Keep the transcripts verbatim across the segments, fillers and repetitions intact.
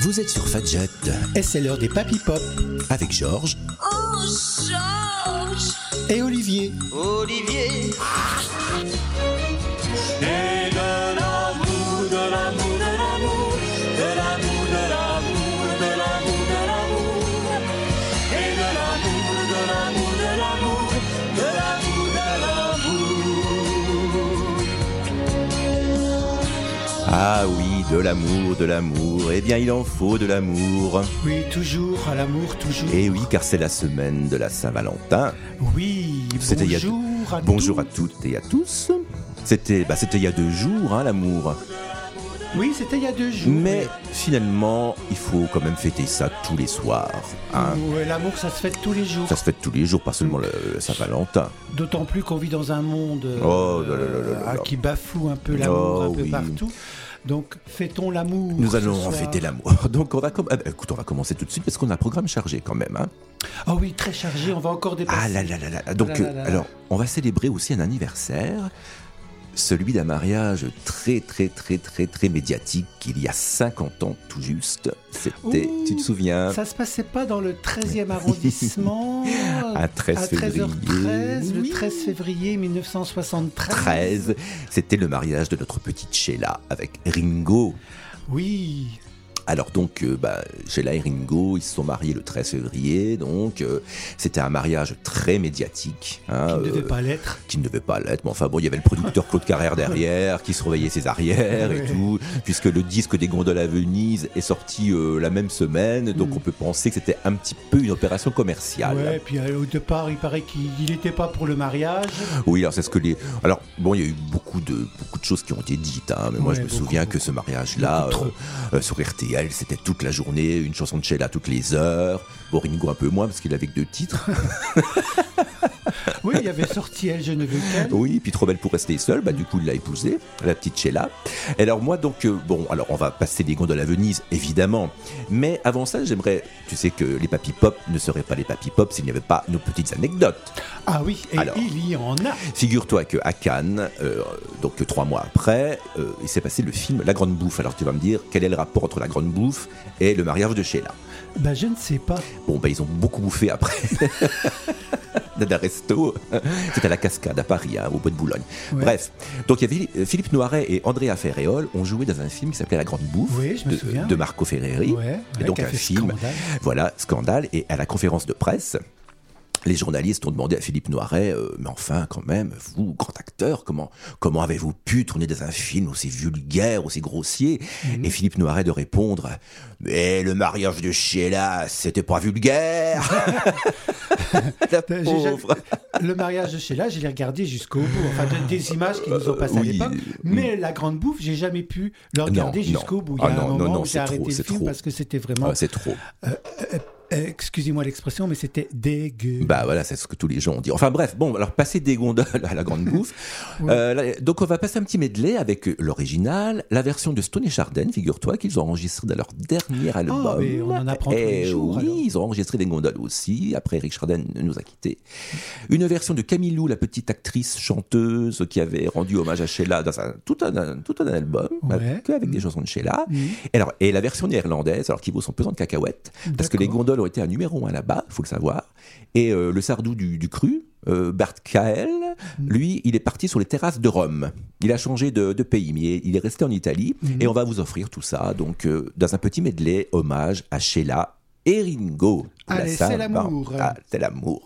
Vous êtes sur Fadjet. Et c'est l'heure des Papy Pop. Avec Georges. Oh, Georges. Et Olivier. Olivier. Et de l'amour, de l'amour, de l'amour, de l'amour, de l'amour, de l'amour, de l'amour. Et de l'amour, de l'amour, de l'amour, de l'amour, de l'amour. Ah oui, de l'amour, de l'amour. Eh bien, il en faut de l'amour. Oui, toujours, à l'amour, toujours. Et oui, car c'est la semaine de la Saint-Valentin. Oui, C'était il y a bonjour deux- à Bonjour tous. à toutes et à tous. C'était, bah, c'était il y a deux jours, hein, l'amour. Oui, c'était il y a deux jours. Mais finalement, il faut quand même fêter ça tous les soirs. Hein. Ouais, l'amour, ça se fête tous les jours. Ça se fête tous les jours, pas seulement le, le Saint-Valentin. D'autant plus qu'on vit dans un monde euh, Oh là là là là euh, là. qui bafoue un peu l'amour Oh un peu oui. partout. Donc, fêtons l'amour. Nous ce allons en soir. fêter l'amour. Donc on va, com- ah bah, écoute, on va commencer tout de suite parce qu'on a un programme chargé quand même. Hein. Ah oui, très chargé, on va encore dépasser. Ah là là là là. Donc, là là euh, là là. alors, on va célébrer aussi un anniversaire, celui d'un mariage très très très très très médiatique il y a cinquante ans tout juste. C'était, Ouh, tu te souviens, Ça se passait pas dans le treizième arrondissement un treize à février. treize heures treize, Oui. le treize février mille neuf cent soixante-treize. treize, c'était le mariage de notre petite Sheila avec Ringo. Oui. Alors donc, euh, bah, Sheila et Ringo, ils se sont mariés le treize février, donc euh, c'était un mariage très médiatique. Hein, Qui ne devait euh, pas l'être. qui ne devait pas l'être, mais enfin bon, il y avait le producteur Claude Carrère derrière, qui surveillait ses arrières et Ouais. tout, puisque le disque des gondoles à Venise est sorti euh, la même semaine, donc Mm. on peut penser que c'était un petit peu une opération commerciale. Ouais, puis euh, au départ, il paraît qu'il n'était pas pour le mariage. Oui, alors c'est ce que les... Alors, bon, il y a eu beaucoup de, beaucoup de choses qui ont été dites, hein, mais moi Ouais, je me beaucoup, souviens beaucoup. que ce mariage-là, Beaucoup trop. euh, euh, sur R T L, c'était toute la journée, une chanson de Sheila toutes les heures, bon, Ringo un peu moins, parce qu'il avait que deux titres. Oui, il y avait sorti Elle, je ne veux qu'elle. Oui, puis trop belle pour rester seule, bah du coup il l'a épousée, la petite Sheila. Et alors moi donc, euh, bon, alors on va passer les gondoles à Venise, évidemment. Mais avant ça, j'aimerais, tu sais que les Papy Pop ne seraient pas les Papy Pop s'il n'y avait pas nos petites anecdotes. Ah oui, et Alors. il y en a. Figure-toi qu'à Cannes, euh, donc trois mois après, euh, il s'est passé le film La Grande Bouffe. Alors tu vas me dire, quel est le rapport entre La Grande Bouffe et le mariage de Sheila? Ben, je ne sais pas. Bon, bah ils ont beaucoup bouffé après. D'un resto. C'était à la Cascade à Paris, hein, au bois de Boulogne. Ouais. Bref, donc il y avait euh, Philippe Noiret et Andrea Ferréol ont joué dans un film qui s'appelait La Grande Bouffe Oui, je me de, souviens. de Marco Ferreri. Ouais, Et ouais, donc qui a un fait film, scandale. voilà, scandale. Et à la conférence de presse, les journalistes ont demandé à Philippe Noiret, euh, mais enfin, quand même, vous, grand acteur, comment, comment avez-vous pu tourner dans un film aussi vulgaire, aussi grossier? Mhm. Et Philippe Noiret de répondre, mais le mariage de Sheila, c'était pas vulgaire. La Ben, j'ai pauvre. jamais- Le mariage de Sheila, je l'ai regardé jusqu'au bout. Enfin, de- des images qui nous ont passées à oui, l'époque. euh, Mais La Grande Bouffe, j'ai jamais pu le regarder non. jusqu'au bout. Il y Ah a non, un non, moment non, où c'est j'ai trop, arrêté c'est le film trop. parce que c'était vraiment... Ah, c'est trop. euh, euh, euh, excusez-moi l'expression, mais c'était dégueu. Bah voilà, c'est ce que tous les gens ont dit. Enfin bref, bon, alors passer des gondoles à la Grande Bouffe. Oui. Euh, là, donc on va passer un petit medley avec euh, l'original, la version de Stone et Chardin, figure-toi qu'ils ont enregistré dans leur dernier album. Ah, mais on en apprend tous les Et jours, oui, alors. ils ont enregistré des gondoles aussi. Après, Eric Chardin nous a quittés. Une version de Camilou, la petite actrice chanteuse qui avait rendu hommage à Sheila dans un, tout, un, tout un album, Ouais. que avec des chansons de Sheila. Mhm. Et, alors, et la version néerlandaise, alors qui vaut son pesant de cacahuètes, parce que les D'accord. gondoles ont été un numéro un là-bas, faut le savoir. Et euh, le sardou du, du cru, euh, Bart Kael, lui, il est parti sur les terrasses de Rome. Il a changé de, de pays, mais il est resté en Italie. Mhm. Et on va vous offrir tout ça, donc euh, dans un petit medley, hommage à Sheila et Ringo. pour la Allez, c'est Saint-Valentin. l'amour. Ah, c'est l'amour.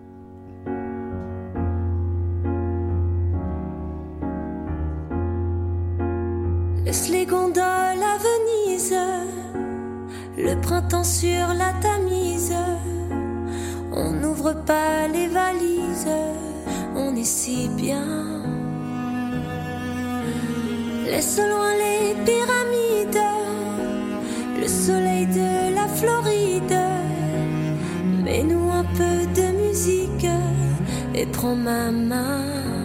Laisse les gondoles à Venise, le printemps sur la Tamise. On n'ouvre pas les valises, on est si bien. Laisse loin les pyramides, le soleil de la Floride. Mets-nous un peu de musique et prends ma main.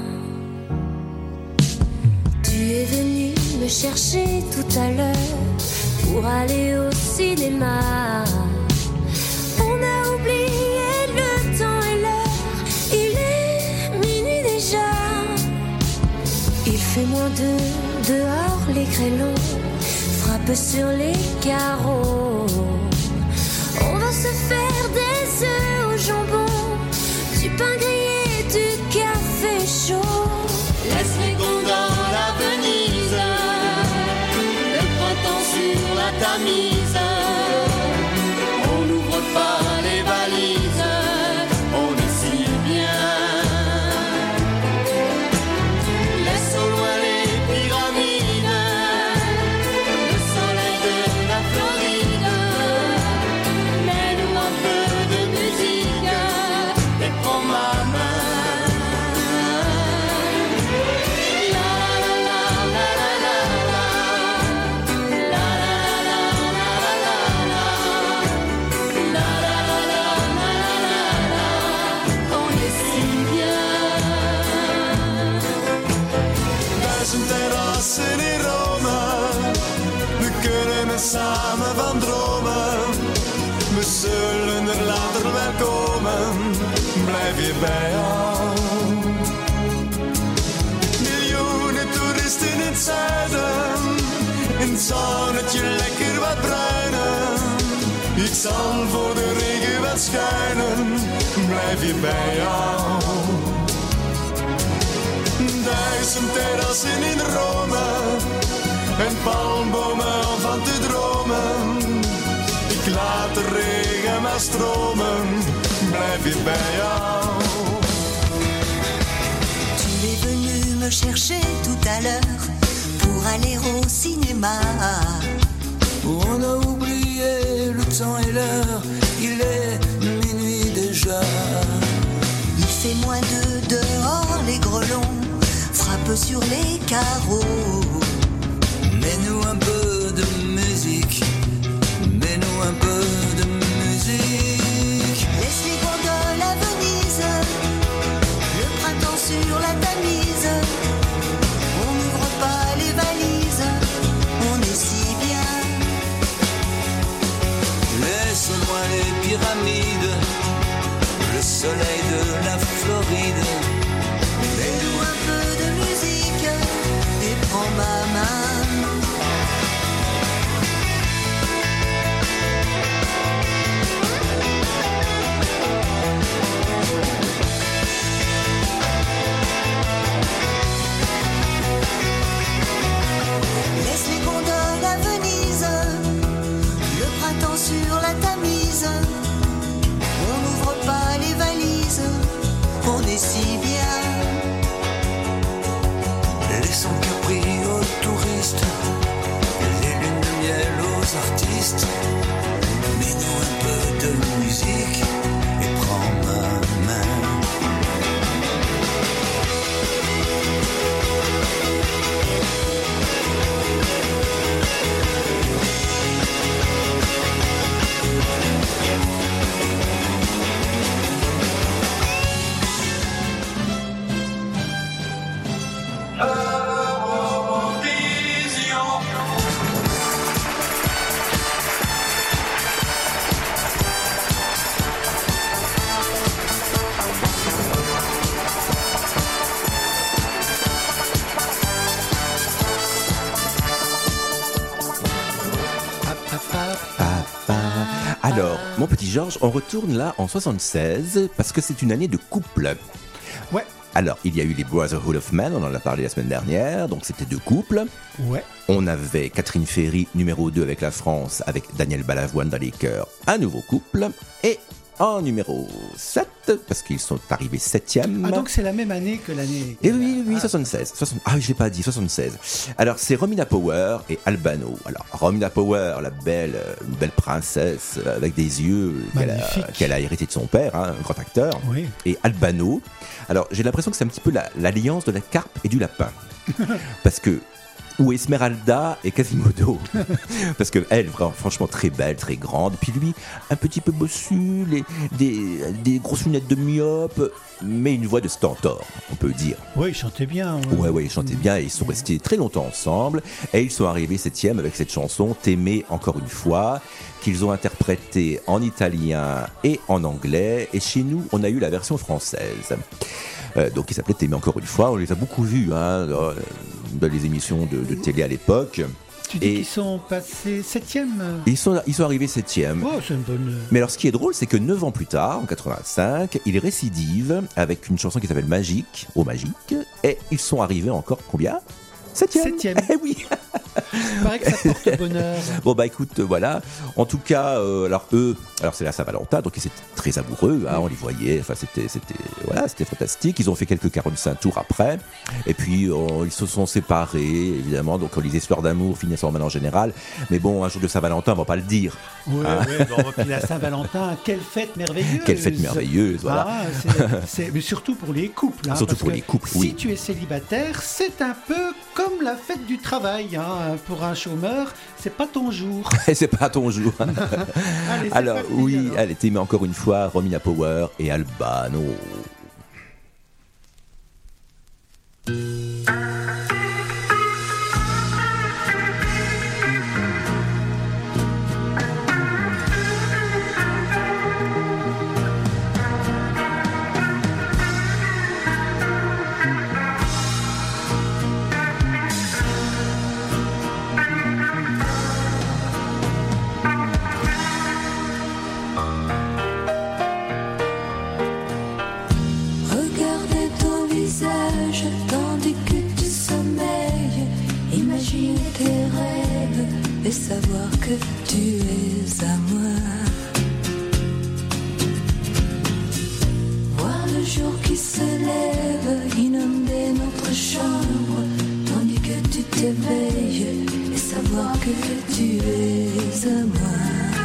Tu es venu me chercher tout à l'heure pour aller au cinéma. On a oublié le temps et l'heure, il est minuit déjà. Il fait moins deux dehors, les grêlons frappent sur les carreaux. On va se faire des œufs au jambon, du pain grillé, du café chaud. Laisse les gonds dans la Venise, le printemps sur la Tamise. On n'ouvre pas les valises, on est si bien. Laisse au loin les pyramides, le soleil de la Floride. Mets-nous un peu de musique et prends ma main. Terrassen in Rome, we kunnen samen van dromen. We zullen er later wel komen, blijf je bij jou. Miljoenen toeristen in het zuiden, in het zonnetje lekker wat bruinen. Ik zal voor de regen wat schuinen, blijf je bij jou. Duizend terrassen in Rome en palmbomen om van te dromen. Ik laat de regen maar stromen, blijf je bij jou. Tu es venu me chercher tout à l'heure pour aller au cinéma. On a oublié le temps et l'heure, il est minuit déjà. Il fait moins de dehors, les grelons frappe sur les carreaux. Mets-nous un peu de musique, mets-nous un peu de musique. Laisse les gondoles à Venise, le printemps sur la Tamise. On n'ouvre pas les valises, on est si bien. Laisse loin les pyramides, le soleil de la Floride. Mets-nous un peu de musique et prends ma main. Laisse les gondoles à Venise, le printemps sur la Tamise. On n'ouvre pas les valises, on est si bien. Laissons Capri aux touristes, les lunes de miel aux artistes. Mets-nous un peu de musique et prends ma main. Alors, mon petit Georges, on retourne là en soixante-seize parce que c'est une année de couple. Ouais. Alors, il y a eu les Brotherhood of Man, on en a parlé la semaine dernière, donc c'était deux couples. Ouais. On avait Catherine Ferry, numéro deux avec la France, avec Daniel Balavoine dans les chœurs, un nouveau couple. Et en numéro sept, parce qu'ils sont arrivés septième. Ah, donc c'est la même année que l'année... Et oui, oui, ah. soixante-seize. soixante... Ah, je l'ai pas dit, soixante-seize. Alors, c'est Romina Power et Albano. Alors, Romina Power, la belle, une belle princesse avec des yeux qu'elle a, qu'elle a hérité de son père, hein, un grand acteur. Oui. Et Albano. Alors, j'ai l'impression que c'est un petit peu la, l'alliance de la carpe et du lapin. Parce que ou Esmeralda et Quasimodo. Parce que elle, franchement, très belle, très grande. Puis lui, un petit peu bossu, les, des, des grosses lunettes de myope, mais une voix de stentor, on peut dire. Oui, il chantait bien. Ouais, ouais, ouais, ils chantaient bien et ils sont restés très longtemps ensemble. Et ils sont arrivés septième avec cette chanson, T'aimer encore une fois, qu'ils ont interprétée en italien et en anglais. Et chez nous, on a eu la version française. Euh, donc, il s'appelait T'aimer encore une fois. On les a beaucoup vus, hein, dans les émissions de, de télé à l'époque. Tu dis Et- qu'ils sont passés septième. Ils sont, ils sont arrivés septième. Oh, c'est une bonne. Mais alors, ce qui est drôle, c'est que neuf ans plus tard, en quatre-vingt-cinq, ils récidivent avec une chanson qui s'appelle Magique, au Magique, et ils sont arrivés encore combien ? Septième. Septième. Eh oui. Il paraît que ça porte bonheur. Bon bah écoute, euh, voilà. En tout cas, euh, alors eux, alors c'est la Saint-Valentin, donc ils étaient très amoureux. Hein, on les voyait. Enfin, c'était, c'était, voilà, c'était fantastique. Ils ont fait quelques quarante-cinq tours après, et puis euh, ils se sont séparés, évidemment. Donc les histoires d'amour finissent en mal en général. Mais bon, un jour de Saint-Valentin, on va pas le dire. Ouais, Ah. ouais, bon, puis la Saint-Valentin, quelle fête merveilleuse. Quelle fête merveilleuse, voilà. Ah, c'est- c'est- mais surtout pour les couples. hein, Surtout parce pour que les couples, si oui. tu es célibataire, c'est un peu comme la fête du travail. hein. Pour un chômeur, c'est pas ton jour. C'est pas ton jour. Allez, c'est Alors parti, oui, alors. elle était mais encore une fois Romina Power et Albano. Regardez ton visage tandis que tu sommeilles. Imagine tes rêves et savoir que tu es à moi. Voir le jour qui se lève, inonder notre chambre tandis que tu t'éveilles et savoir que tu es à moi.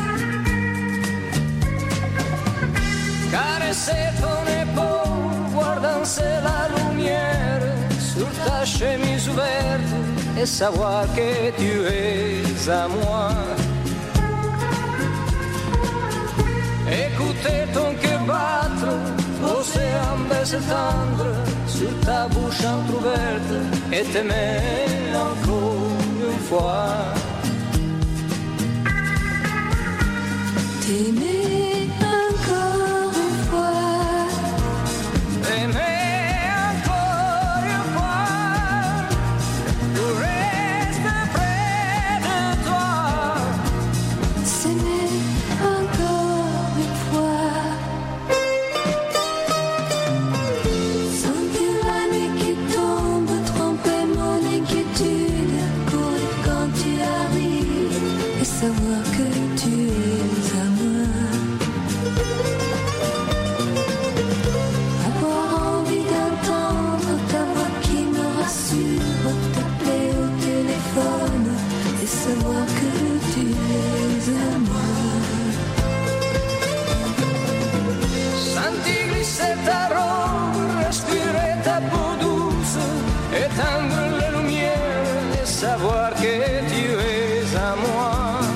Caresser ton épaule, voir danser la lumière sur ta chemise ouverte et savoir que tu es à moi. Écouter ton cœur battre, poser un baiser tendre sur ta bouche entrouverte et t'aimer encore une fois. T'aimer encore une fois. T'aimer encore une fois, pour rester près de toi. S'aimer encore une fois. Sentir la nuit qui tombe, tromper mon inquiétude, courir quand tu arrives et savoir que tu es à moi. Avoir envie d'entendre ta voix qui me rassure, t'appeler au téléphone et savoir que tu es à moi. Sentir glisser ta robe, respirer ta peau douce, éteindre les lumières et savoir que tu es à moi.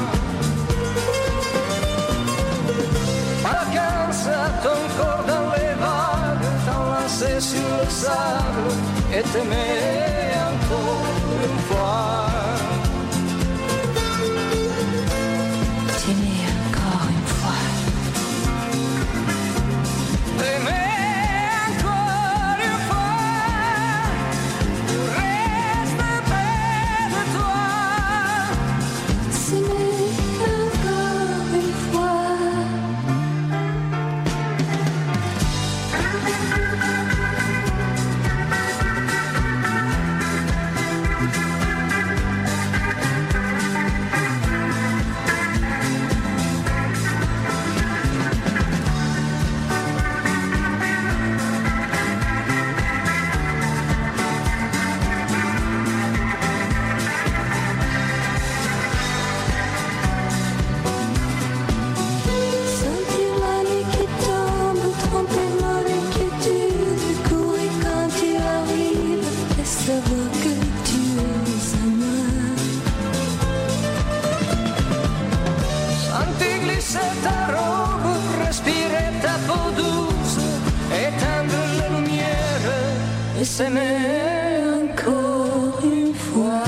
Vacances à ton corps dans les vagues, t'enlacer sur le sable et t'aimer encore une fois. T'aimer encore une fois. T'aimer encore une fois, pour rester près de toi. S'aimer encore une fois. Sentir la nuit qui tombe, tromper mon inquiétude, courir quand tu arrives et savoir que tu es à moi. Sentir glisser ta robe, respirer ta peau douce, éteindre les lumières et s'aimer Encore une fois.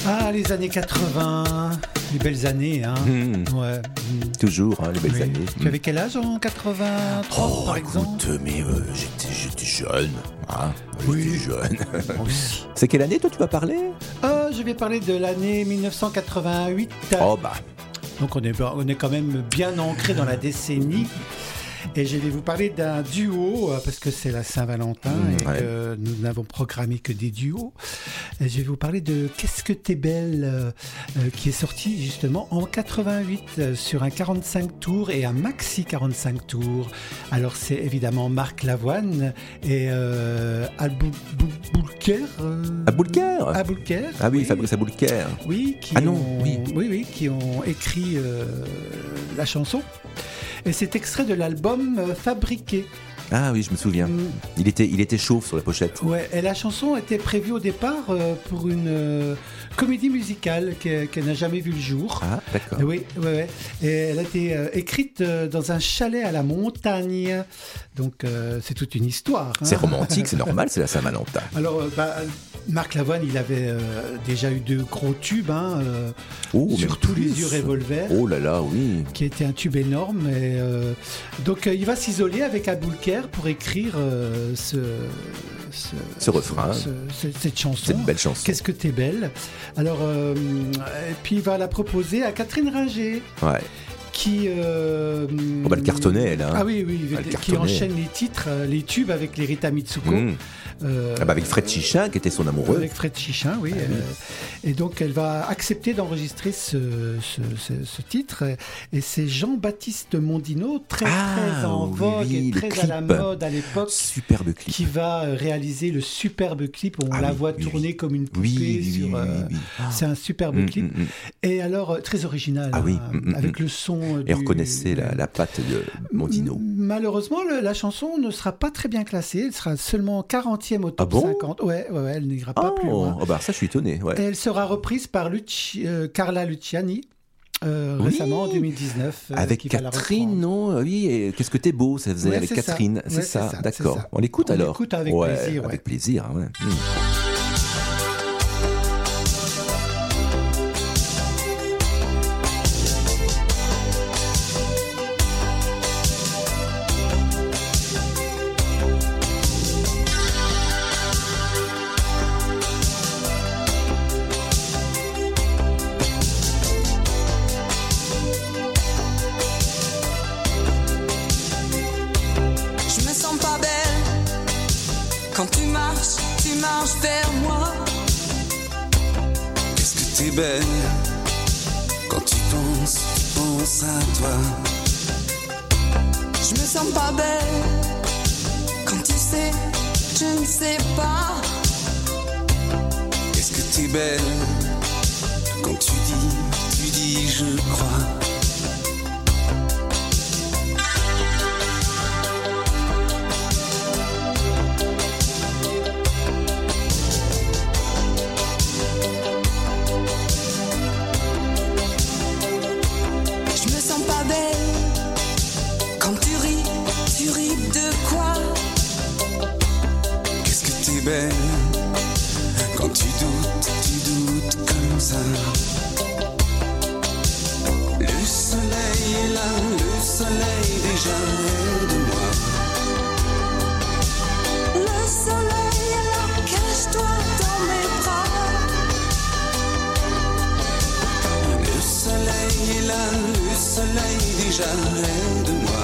Ah, les années quatre-vingts, les belles années, hein. Mmh. Ouais. Mmh. Toujours, hein, les belles Oui. années. Tu avais quel âge en quatre-vingt-trois, Oh, par écoute, exemple? mais euh, j'étais, j'étais jeune. Hein, Oui. J'étais jeune. Aussi. C'est quelle année, toi, tu vas parler? Euh, je vais parler de l'année dix-neuf cent quatre-vingt-huit. Oh, bah. Donc on est, on est quand même bien ancré dans la décennie. Et je vais vous parler d'un duo, euh, parce que c'est la Saint-Valentin et Ouais. que nous n'avons programmé que des duos. Et je vais vous parler de Qu'est-ce que t'es belle, euh, euh, qui est sorti justement en quatre-vingt-huit euh, sur un quarante-cinq tours et un maxi quarante-cinq tours. Alors c'est évidemment Marc Lavoine et euh, Aboulker. Euh, Aboulker Aboulker. Ah oui, Fabrice Aboulker. Oui, qui Ah non, ont, oui. oui, oui, qui ont écrit euh, la chanson. Et c'est extrait de l'album euh, Fabriqué. Ah oui, je me souviens. Mm. Il était, il était chauve sur la pochette. Ouais, et la chanson était prévue au départ euh, pour une euh, comédie musicale qui, qui n'a jamais vu le jour. Ah, d'accord. Oui, ouais, ouais. Et elle a été euh, écrite euh, dans un chalet à la montagne. Donc euh, c'est toute une histoire. hein. C'est romantique, c'est normal, c'est la Saint-Valentin. Alors, euh, bah, Marc Lavoine, il avait euh, déjà eu deux gros tubes, hein, euh, Oh, même surtout plus. Les Yeux Revolver. Oh là là, oui. Qui était un tube énorme. Et, euh, donc euh, il va s'isoler avec Aboulker pour écrire euh, ce, ce, Ce refrain. ce- ce- cette chanson. Cette belle chanson. Qu'est-ce que t'es belle. Alors, euh, et puis il va la proposer à Catherine Ringer, Ouais. qui. Euh, Oh bah, elle cartonnait, elle, hein. Ah oui, oui, Elle qui cartonnait. enchaîne les titres, euh, les tubes avec les Rita Mitsuko. Mmh. Euh, Ah bah, avec Fred Chichin, qui était son amoureux. Avec Fred Chichin, oui. Ah oui. euh, et donc, elle va accepter d'enregistrer ce, ce, ce- ce titre. Et c'est Jean-Baptiste Mondino, très, Ah, très en oui, vogue oui, et le très à la clip. mode à l'époque, Superbe clip. qui va euh, réaliser le superbe clip où on Ah la oui, voit oui, tourner oui. comme une poupée. Oui, oui, oui, sur, oui, euh, oui, oui. C'est un superbe Mm, clip. mm, mm. Et alors, euh, très original. Ah oui, hein, mm, mm, avec mm. le son. euh, Et du- reconnaissez la, la patte de Mondino. M- Malheureusement, le- la chanson ne sera pas très bien classée. Elle sera seulement quarantième au top Ah bon cinquante. Ouais, ouais, ouais, elle n'ira pas plus Oh, loin. oh bah ça, je suis étonné. Ouais. Et elle sera reprise par Luci- euh, Carla Luciani euh, Oui. récemment en deux mille dix-neuf. euh, Avec qui va la Catherine, reprendre. non Oui, et qu'est-ce que t'es beau, ça faisait Ouais, avec c'est ça. Catherine. C'est Ouais, ça, c'est ça, d'accord. c'est ça. On l'écoute On alors l'écoute avec Ouais, plaisir, ouais. Avec plaisir, ouais. Mm. Je me sens pas belle quand tu marches, tu marches vers moi. Qu'est-ce que t'es belle quand tu penses, tu penses à toi. Je me sens pas belle quand tu sais, je ne sais pas. Qu'est-ce que t'es belle quand tu dis, tu dis je crois. Je me sens pas belle quand tu ris, tu ris de quoi? Qu'est-ce que t'es belle quand tu doutes, tu doutes comme ça. Le soleil est là, le soleil déjà aide-moi. Le soleil est là, cache-toi dans mes bras. Le soleil est là, le soleil déjà aide-moi.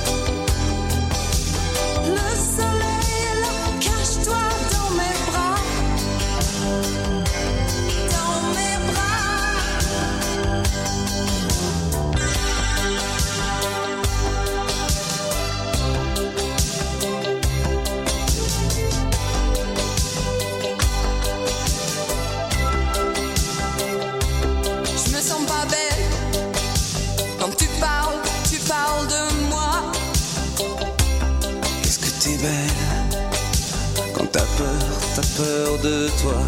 Le soleil est là, cache-toi dans mes bras. Dans mes bras. Je me sens pas belle quand tu parles, tu parles de moi. Qu'est-ce que t'es belle quand t'as peur, t'as peur de toi.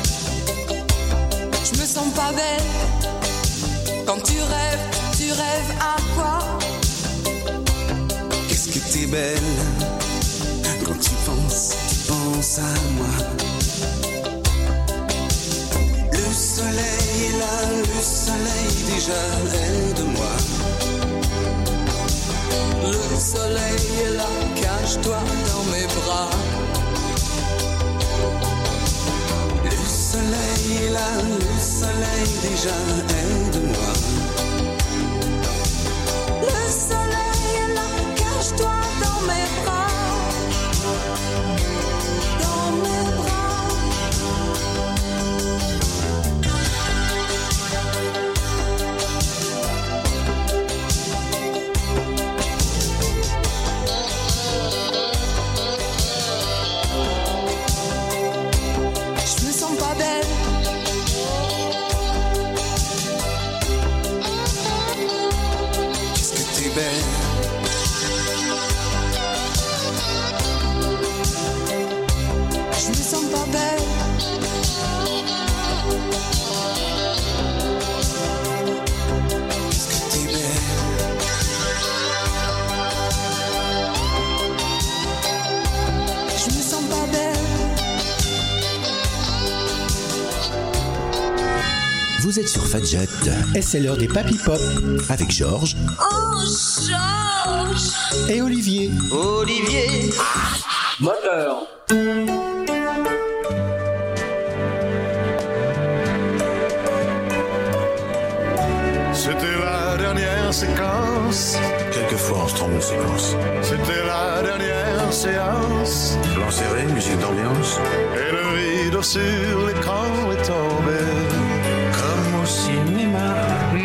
Je me sens pas belle quand tu rêves, tu rêves à quoi? Qu'est-ce que t'es belle quand tu penses, tu penses à moi. Le soleil soleil déjà aide-moi. Le soleil est là, cache-toi dans mes bras. Le soleil est là, le soleil déjà aide-moi. Le soleil est là, cache-toi dans mes bras. Dans mes bras. Je me sens pas belle. Qu'est-ce que t'es belle. Je me sens pas belle. Qu'est-ce que t'es belle. Je me sens pas belle. Vous êtes sur Fadjet Et c'est l'heure des Papy Pop avec Georges Oh, Georges, et Olivier. Olivier, Moteur. C'était la dernière séquence. Quelquefois, on se trompe de séquence. C'était la dernière séance. Plan serré, musique d'ambiance. Et le rideau sur l'écran est tombé. Comme au cinéma.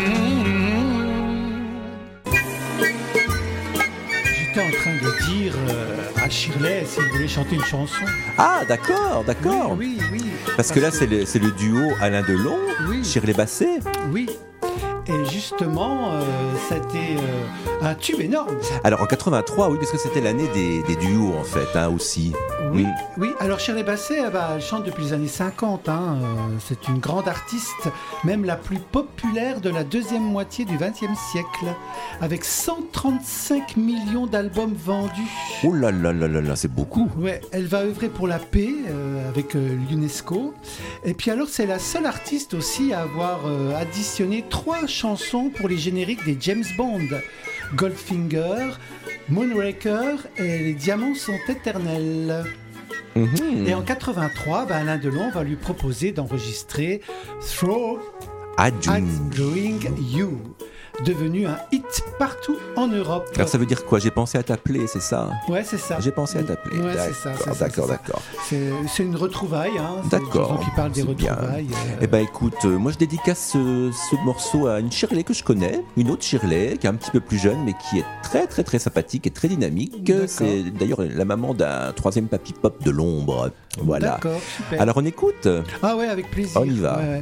J'étais en train de dire euh, à Shirley s'il voulait chanter une chanson. Ah, d'accord, d'accord. Oui, oui, oui. Parce que là, c'est le, c'est le duo Alain Delon, Oui. Shirley Basset. Oui. Et justement, euh, ça a été euh, un tube énorme. Alors en quatre-vingt-trois, oui, parce que c'était l'année des, des duos en fait, hein, aussi. Oui, Mm. oui. Alors Shirley Basset, eh ben, elle chante depuis les années cinquante. Hein. Euh, c'est une grande artiste, même la plus populaire de la deuxième moitié du vingtième siècle, avec cent trente-cinq millions d'albums vendus. Oh là là là là là, c'est beaucoup. Ouais, elle va œuvrer pour la paix euh, avec euh, l'UNESCO. Et puis alors, c'est la seule artiste aussi à avoir euh, additionné trois chansons pour les génériques des James Bond. Goldfinger, Moonraker et Les Diamants sont éternels. Mhm. Et en quatre-vingt-trois, ben Alain Delon va lui proposer d'enregistrer Through Adjung. Outgoing You, devenu un hit partout en Europe. Alors ça veut dire quoi? J'ai pensé à t'appeler, c'est ça? Ouais, c'est ça. J'ai pensé à t'appeler. Ouais, D'accord, c'est ça, c'est ça, d'accord, c'est ça. d'accord. C'est, c'est une retrouvaille. Hein. C'est une D'accord, chanson qui parle des c'est bien. retrouvailles. euh. Eh ben écoute, euh, moi je dédicace ce, ce morceau à une Shirley que je connais, une autre Shirley qui est un petit peu plus jeune mais qui est très très très sympathique et très dynamique. D'accord. C'est d'ailleurs la maman d'un troisième papy pop de l'ombre. Voilà. D'accord, super. Alors on écoute. Ah ouais, avec plaisir. On y va. Ouais, ouais.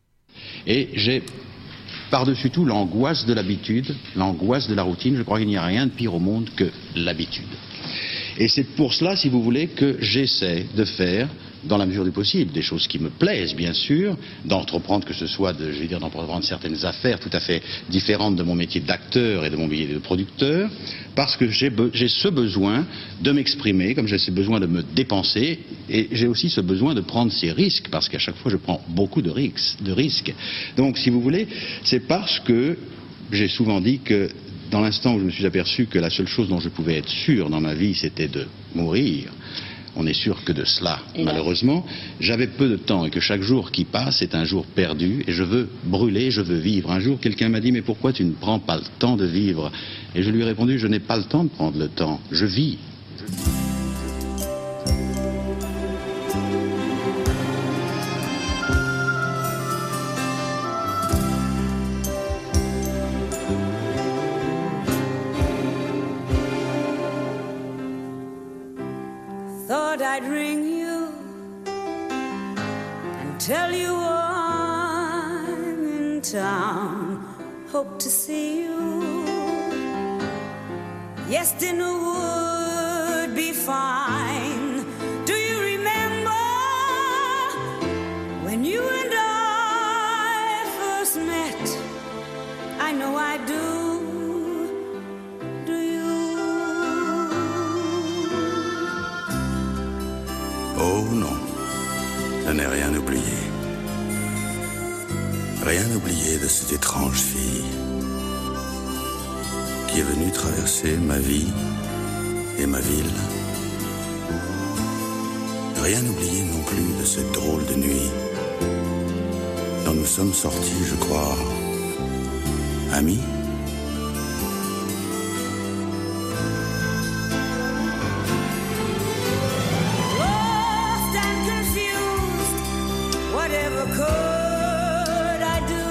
Et j'ai par-dessus tout l'angoisse de l'habitude, l'angoisse de la routine. Je crois qu'il n'y a rien de pire au monde que l'habitude. Et c'est pour cela, si vous voulez, que j'essaie de faire, dans la mesure du possible, des choses qui me plaisent, bien sûr, d'entreprendre que ce soit, de, je vais dire, d'entreprendre certaines affaires tout à fait différentes de mon métier d'acteur et de mon métier de producteur, parce que j'ai, be- j'ai ce besoin de m'exprimer, comme j'ai ce besoin de me dépenser, et j'ai aussi ce besoin de prendre ces risques, parce qu'à chaque fois je prends beaucoup de risques. De risques. Donc, si vous voulez, c'est parce que j'ai souvent dit que dans l'instant où je me suis aperçu que la seule chose dont je pouvais être sûr dans ma vie, c'était de mourir, on n'est sûr que de cela, malheureusement, j'avais peu de temps et que chaque jour qui passe est un jour perdu et je veux brûler, je veux vivre. Un jour, quelqu'un m'a dit « Mais pourquoi tu ne prends pas le temps de vivre ?» Et je lui ai répondu « Je n'ai pas le temps de prendre le temps, je vis. » Thought I'd ring you and tell you I'm in town. Hope to see you. Yes, dinner would be fine. Do you remember when you and I first met? I know I do. Oh non, je n'ai rien oublié. Rien oublié de cette étrange fille qui est venue traverser ma vie et ma ville. Rien oublié non plus de cette drôle de nuit dont nous sommes sortis, je crois, amis. Lost and confused, whatever could I do?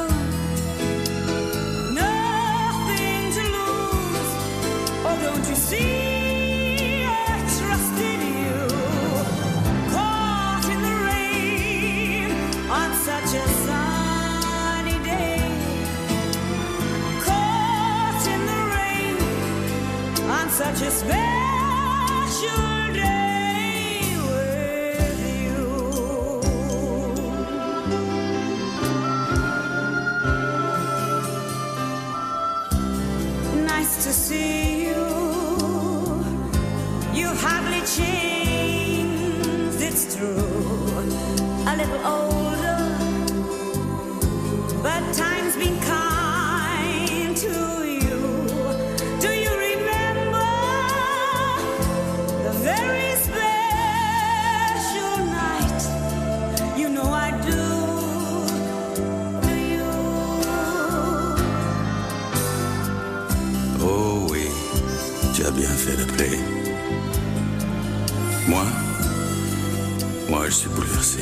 Nothing to lose, oh don't you see I trusted you? Caught in the rain on such a sunny day, caught in the rain on such a special day with you. Nice to see you. You've hardly changed, it's true. A little older, but time's been kind to you. Do you remember the very special night? You know I do. Do you? Oh oui, tu as bien fait d'appeler. Moi, moi je suis bouleversé.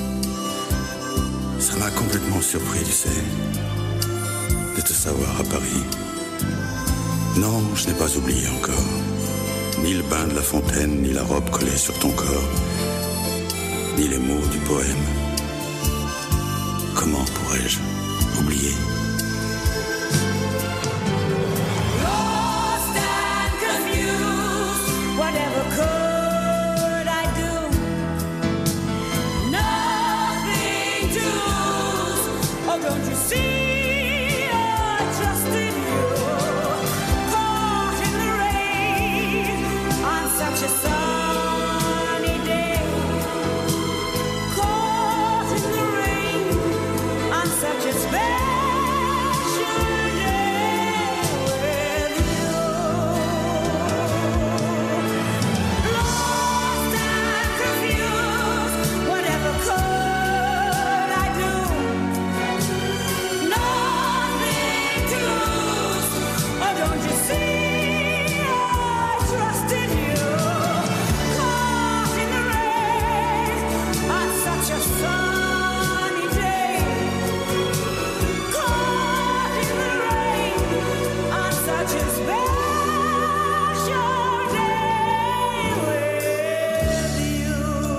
Ça m'a complètement surpris, tu sais, de te savoir à Paris. Non, je n'ai pas oublié encore. Ni le bain de la fontaine, ni la robe collée sur ton corps, ni les mots du poème. Comment pourrais-je oublier? Lost and confused, whatever could I do? Nothing to lose, oh don't you see I trusted you? Caught in the rain on such a sunny day, caught in the rain on such a special day with you. Lost and confused, whatever could I do? Nothing to lose, oh don't you see I trusted you? Caught in the rain on such a sunny day, caught in the rain on such a special day with you.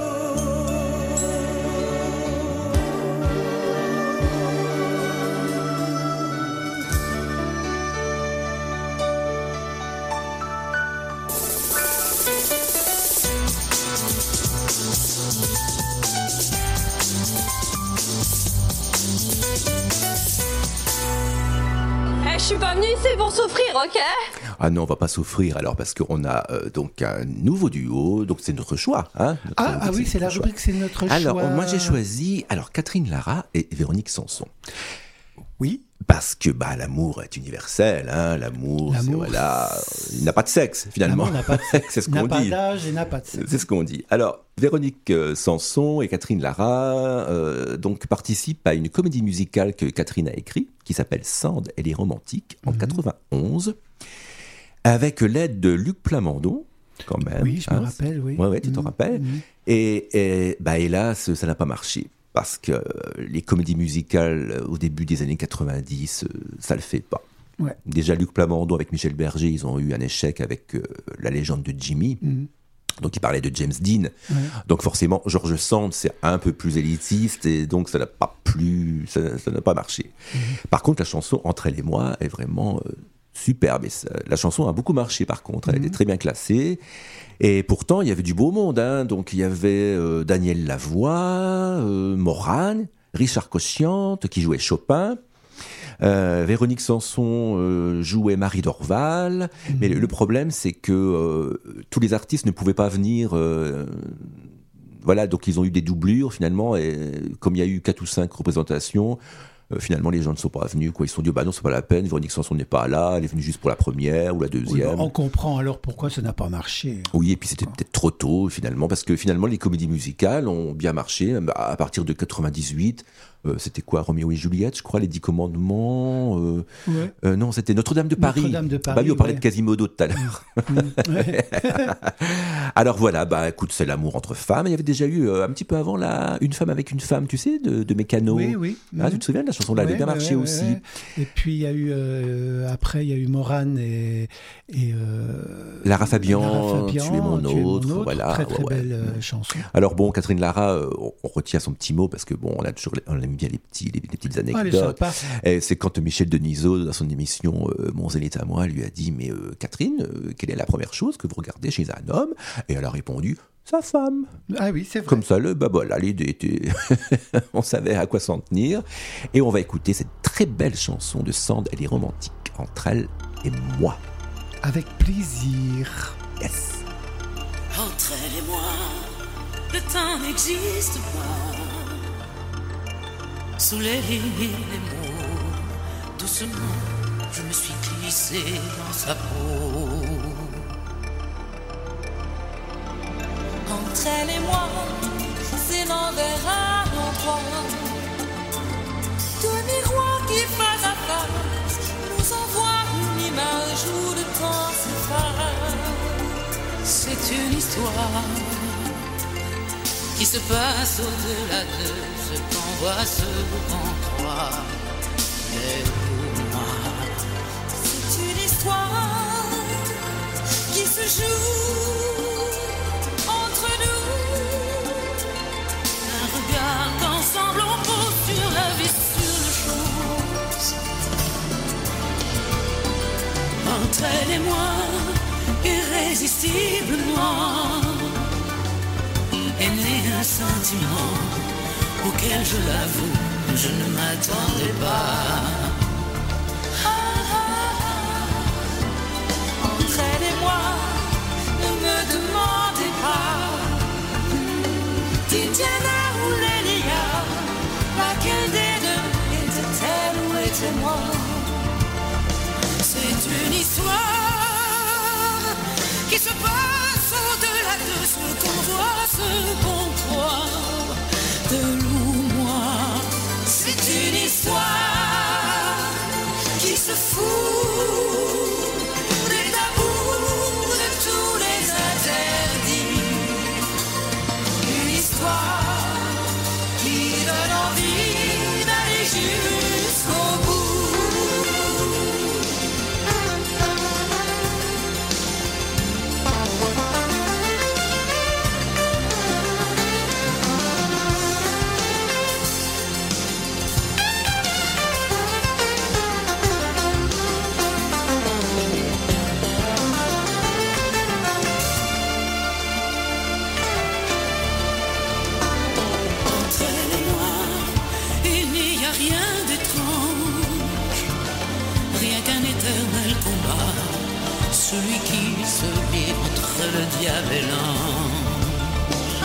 Eh, je suis pas venue ici pour souffrir, ok? Ah non, on va pas souffrir alors parce qu'on a euh, donc un nouveau duo, donc c'est notre choix. Hein, notre Ah, rubrique, ah oui, c'est la notre choix. rubrique, c'est notre Alors, choix. moi j'ai choisi alors Catherine Lara et Véronique Sanson. Oui. Parce que bah, l'amour est universel, hein, l'amour, c'est, L'amour. voilà, il n'a pas de sexe finalement. L'amour n'a pas de sexe, c'est ce n'a qu'on pas dit. d'âge et n'a pas de sexe. C'est ce qu'on dit. Alors, Véronique euh, Sanson et Catherine Lara euh, donc participent à une comédie musicale que Catherine a écrite, qui s'appelle Sand et les romantiques, en Mhm. quatre-vingt-onze, avec l'aide de Luc Plamondon, quand même. Oui, je me hein. rappelle, oui. Ouais, ouais, tu t'en Mhm. rappelles. Mhm. Et, et bah, hélas, ça n'a pas marché. Parce que les comédies musicales euh, au début des années quatre-vingt-dix, euh, ça le fait pas. Ouais. Déjà, Luc Plamondon avec Michel Berger, ils ont eu un échec avec euh, La légende de Jimmy. Mhm. Donc, il parlait de James Dean. Ouais. Donc, forcément, George Sand, c'est un peu plus élitiste et donc ça n'a pas plu, ça, ça n'a pas marché. Mhm. Par contre, la chanson Entre elle et moi est vraiment euh, superbe. Et ça, la chanson a beaucoup marché, par contre. Elle Mhm. était très bien classée. Et pourtant, il y avait du beau monde. Hein. Donc, il y avait euh, Daniel Lavoie, euh, Morane, Richard Cochiante, qui jouait Chopin. Euh, Véronique Sanson euh, jouait Marie Dorval. Mhm. Mais le, le problème, c'est que euh, tous les artistes ne pouvaient pas venir. Euh, voilà, donc ils ont eu des doublures finalement. Et comme il y a eu quatre ou cinq représentations, euh, finalement les gens ne sont pas venus, quoi. Ils se sont dit, bah non, c'est pas la peine, Véronique Sanson n'est pas là, elle est venue juste pour la première ou la Oui, deuxième. bah, on comprend alors pourquoi ça n'a pas marché. Oui, et puis c'était peut-être trop tôt finalement, parce que finalement les comédies musicales ont bien marché à partir de quatre-vingt-dix-huit. Euh, c'était quoi, Roméo et Juliette, je crois, les Dix Commandements. Euh, Ouais. euh, non, c'était Notre-Dame de Paris. Notre-Dame de Paris, Bah oui, on parlait ouais. de Quasimodo tout à l'heure. Ouais. Alors voilà, bah écoute, c'est l'amour entre femmes. Il y avait déjà eu euh, un petit peu avant là, Une femme avec une femme, tu sais, de, de Mécano. Oui, oui. Ah, Mhm. tu te souviens de la chanson là, elle a Ouais, bien ouais, marché ouais, aussi. ouais. Et puis il y a eu euh, après il y a eu Morane et, et euh, Lara Fabian, Lara Fabian, Tu es mon Tu es mon autre, autre. voilà. Très très ouais, ouais. belle euh, chanson. Alors bon, Catherine Lara, euh, on, on retient son petit mot parce que bon, on a toujours, on aime bien les petits, les, les petites Ah, elle est anecdotes. sympa. Et c'est quand Michel Denisot, dans son émission euh, Mon Zénith à moi, lui a dit, mais euh, Catherine, euh, quelle est la première chose que vous regardez chez un homme? Et elle a répondu, sa femme. Ah oui, c'est vrai. Comme ça, le, bah voilà, l'idée était, on savait à quoi s'en tenir. Et on va écouter cette très belle chanson de Sand, elle est romantique, Entre elle et moi. Avec plaisir. Yes. Entre elle et moi, le temps n'existe pas. Sous les lignes et les mots, doucement, je me suis glissé dans sa peau. Entre elle et moi, c'est l'envers à l'endroit. Deux miroirs qui face à face nous envoient une image où le temps s'efface. C'est une histoire qui se passe au-delà de ce qu'on voit, ce qu'on croit. Et pour moi, c'est une histoire qui se joue entre nous. un regard qu'ensemble on pose sur la vie, sur les choses. Entre elle et moi, irrésistiblement, est né un sentiment auquel, je l'avoue, je ne m'attendais pas. Entre elle et moi, ne me demandez pas. Diana ou Lélia, laquelle des deux était-elle ou était moi? C'est une histoire qui se passe au-delà de ce qu'on voit, ce qu'on croit, de nous-moi. C'est une histoire qui se fout des tabous, de tous les interdits. Une histoire qui donne envie d'aller jusqu'au bout. Entre elle et moi, il n'y a rien d'étrange, rien qu'un éternel combat, celui qui se lit entre le diable et l'ange.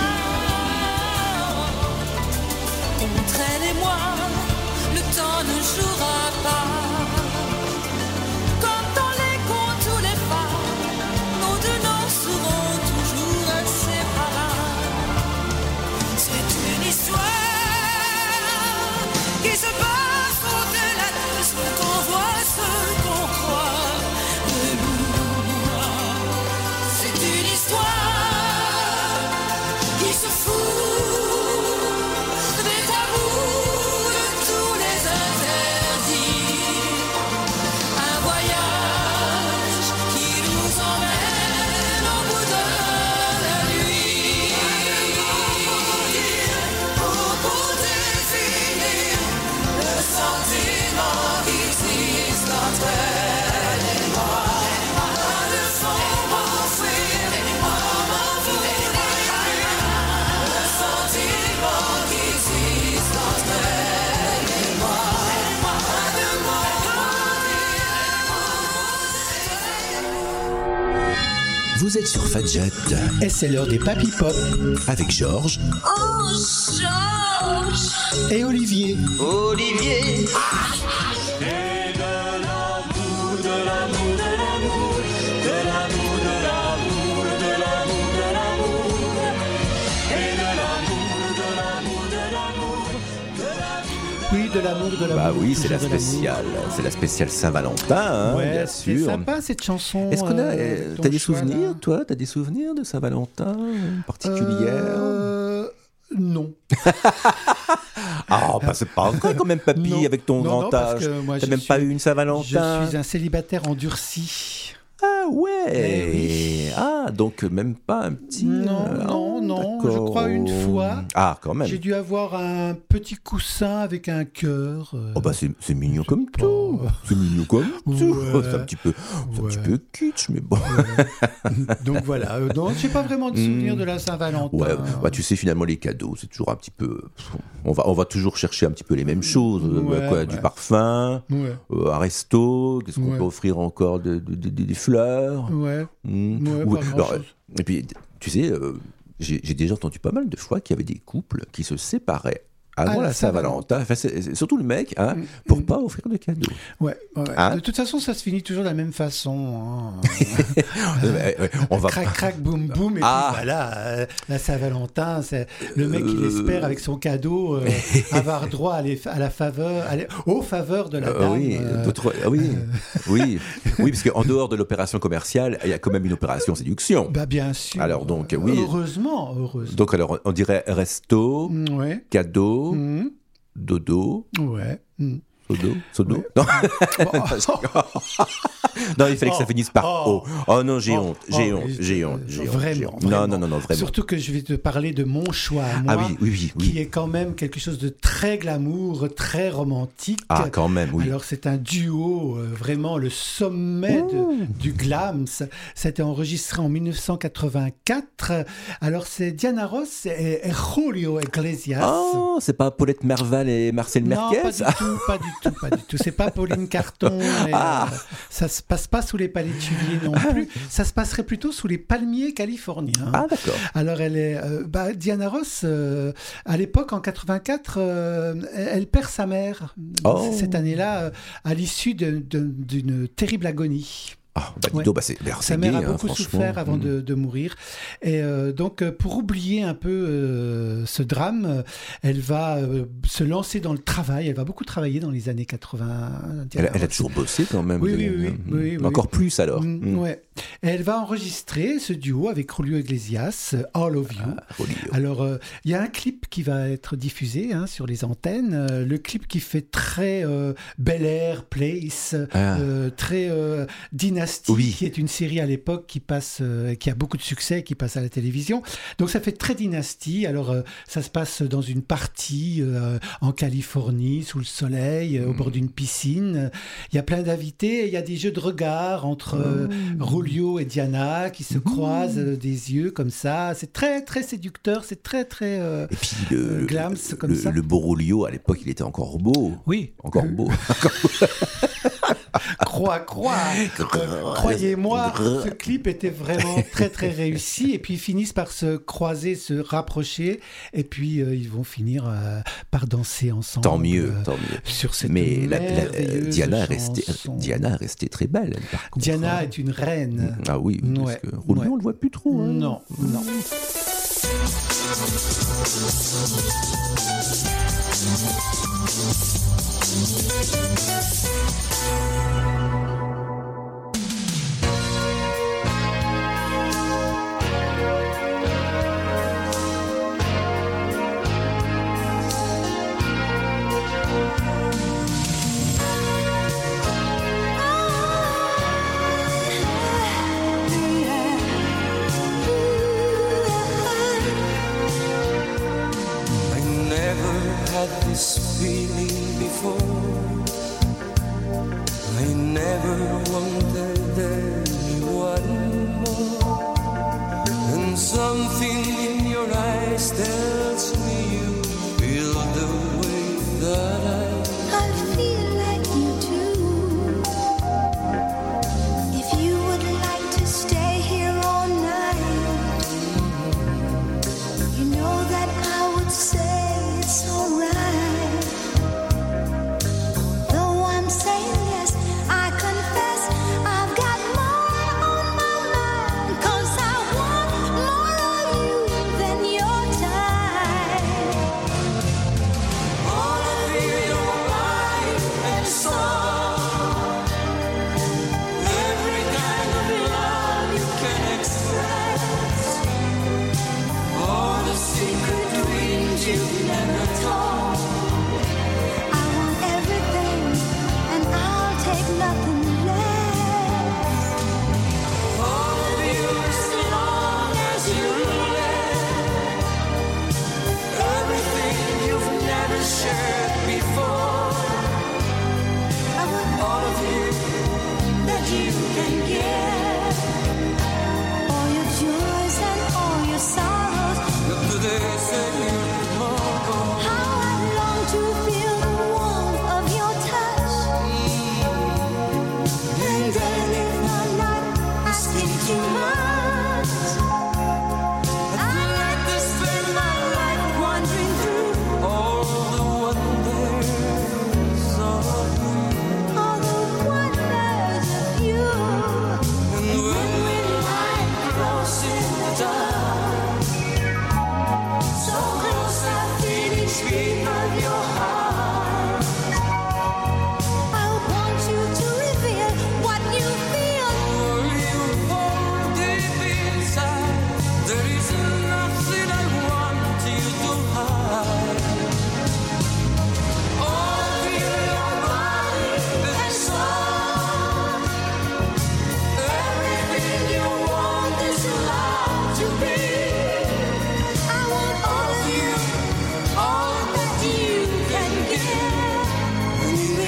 Entre elle et moi, le temps ne jouera pas. Comme dans les contes ou les fables, nos deux noms seront toujours inséparables. C'est une histoire qui se passe au-delà de ce qu'on voit, ce qu'on croit, de nous-moi. C'est une histoire qui se fout des tabous, Vous êtes sur Fadjet. Et c'est l'heure des Papy Pop. Avec Georges. Oh, Georges. Et Olivier. Olivier. Et de l'amour, de l'amour, de l'amour, de l'amour, de l'amour, de l'amour, de l'amour, et de l'amour, de l'amour, de l'amour, de l'amour. Oui, de l'amour, de l'amour. Bah oui, c'est la toujours de l'amour. spéciale. C'est la spéciale Saint-Valentin, hein, Ouais, bien c'est sûr. sympa cette chanson. Est-ce qu'on a. euh, euh, ton T'as des choix, souvenirs, là. toi T'as des souvenirs de Saint-Valentin particulières Euh, Non. Ah, bah, c'est pas vrai quand même, papy, Non. avec ton Non, grand non, parce âge. que moi, T'as je même suis- pas eu une Saint-Valentin. Je suis un célibataire endurci. Ah ouais. Eh oui. Ah, donc même pas un petit. Non, euh, non, oh, non. Je d'accord. crois une fois. Ah, quand même. J'ai dû avoir un petit coussin avec un cœur. euh, Oh bah c'est, c'est mignon comme tout. C'est mignon comme tout. Ouais. C'est un petit peu, c'est un Ouais. petit peu kitsch, mais bon. Donc voilà. Euh, non, j'ai pas vraiment de souvenir Mm. de la Saint-Valentin. Ouais, bah tu sais finalement les cadeaux, c'est toujours un petit peu. On va, on va toujours chercher un petit peu les mêmes choses. euh, Ouais, quoi, ouais. Du parfum, Ouais. euh, un resto. Qu'est-ce qu'on Ouais. peut offrir encore de, de- de- de- des fleurs. Ouais. Mm. Ouais, Ou- pas alors, grand-chose. et puis tu sais, euh, j'ai, j'ai déjà entendu pas mal de fois qu'il y avait des couples qui se séparaient avant Ah, la la Saint-Valentin. Enfin, c'est, c'est surtout le mec, hein, pour pas offrir de cadeaux. Ouais, ouais. Hein De toute façon, ça se finit toujours de la même façon. hein. Ouais, ouais, on va Crac, crac, boum, boum. Et Ah. puis voilà, euh, la Saint-Valentin, c'est le mec qui Euh. espère avec son cadeau euh, avoir droit à, les- à la faveur, à les- aux faveurs de la Euh, dame. oui, euh, d'autres- ah oui, oui, oui, parce qu'en dehors de l'opération commerciale, il y a quand même une opération séduction. Bah bien sûr. Alors donc, oui. Heureusement, heureusement. Donc alors, on dirait resto, Ouais. cadeau, Mhm. dodo, Ouais. Mhm. sodo, sodo. Non. Non, il fallait que ça Oh, finisse par oh. O. Oh non, j'ai Oh, honte, j'ai oh, honte, oui, j'ai euh, honte, j'ai honte. vraiment, j'ai honte. vraiment. Non, non, non, non, vraiment. Surtout que je vais te parler de mon choix à moi, Ah oui, oui, oui, oui. qui est quand même quelque chose de très glamour, très romantique. Ah, quand même, oui. Alors c'est un duo, euh, vraiment le sommet de- du glam. Ça, ça a été enregistré en dix-neuf cent quatre-vingt-quatre. Alors c'est Diana Ross et, et Julio Iglesias. Oh, c'est pas Paulette Merval et Marcel Non, Merquez pas du tout, pas du tout, pas du tout. C'est pas Pauline Carton. et, Ah. euh, ça se passe pas sous les palétuviers non plus. Ça se passerait plutôt sous les palmiers californiens. Ah, d'accord. Alors elle est, euh, bah, Diana Ross, euh, à l'époque en quatre-vingt-quatre, euh, elle, elle perd sa mère Oh. cette année-là euh, à l'issue de- de- d'une terrible agonie. Ah, bah, dis Ouais. donc, bah, c'est, bah, Sa c'est mère gay, a hein, beaucoup franchement. souffert avant Mm. de, de mourir. Et euh, donc, euh, pour oublier un peu euh, ce drame, euh, elle va euh, se lancer dans le travail. Elle va beaucoup travailler dans les années quatre-vingts. Elle, elle a toujours bossé quand même. Oui, de- oui, oui, Mm. oui, oui. Encore plus alors. Mm, Mm. ouais. Et elle va enregistrer ce duo avec Julio Iglesias, euh, All of You. Ah, Julio. Alors, euh, il y a un clip qui va être diffusé hein, sur les antennes. Euh, le clip qui fait très euh, Bel Air Place, Ah. euh, très euh, Dynasty, Oui. qui est une série à l'époque qui passe, euh, qui a beaucoup de succès, qui passe à la télévision. Donc, ça fait très Dynasty. Alors, euh, ça se passe dans une partie euh, en Californie, sous le soleil, euh, au bord d'une piscine. Il y a plein d'invités. Et il y a des jeux de regard entre euh, Julio et Diana qui se croisent euh, des yeux comme ça. C'est très, très séducteur. C'est très, très euh, Et puis le, euh, glams comme le, ça. le beau Rolio, à l'époque, il était encore beau. Oui. Encore beau. Croix, croix. Euh, Croyez-moi, ce clip était vraiment très, très réussi. Et puis, ils finissent par se croiser, se rapprocher. Et puis, euh, ils vont finir euh, par danser ensemble. Tant mieux, euh, tant mieux. Sur cette Mais la- la- merveilleuse Diana, est restée, chanson. Diana est restée très belle, elle, par contre. Diana est une reine. Ah oui, oui, parce Ouais. que Rolio, Ouais. on le voit plus trop. hein. Non, non. I never had this feeling before. I never wanted anyone more. And something in your eyes tells me you feel the way that I I feel like you do. If you would like to stay here all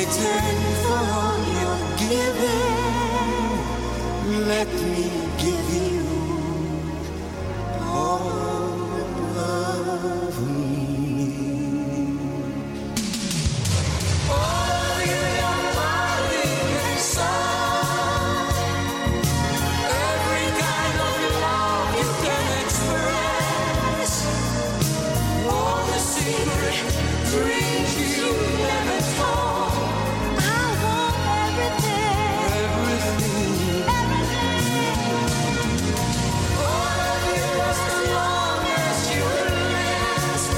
return for all your giving, let me give you all of me. All of you, your body and soul, every kind of love you can express, all the secret dreams you never told. I want everything, everything, everything. All of you as long as you last,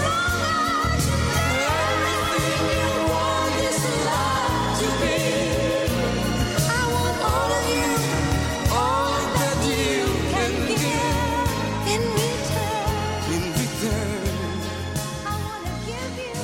everything you want this life to be. I want all of you, all that you can give in return, in return. I wanna give you.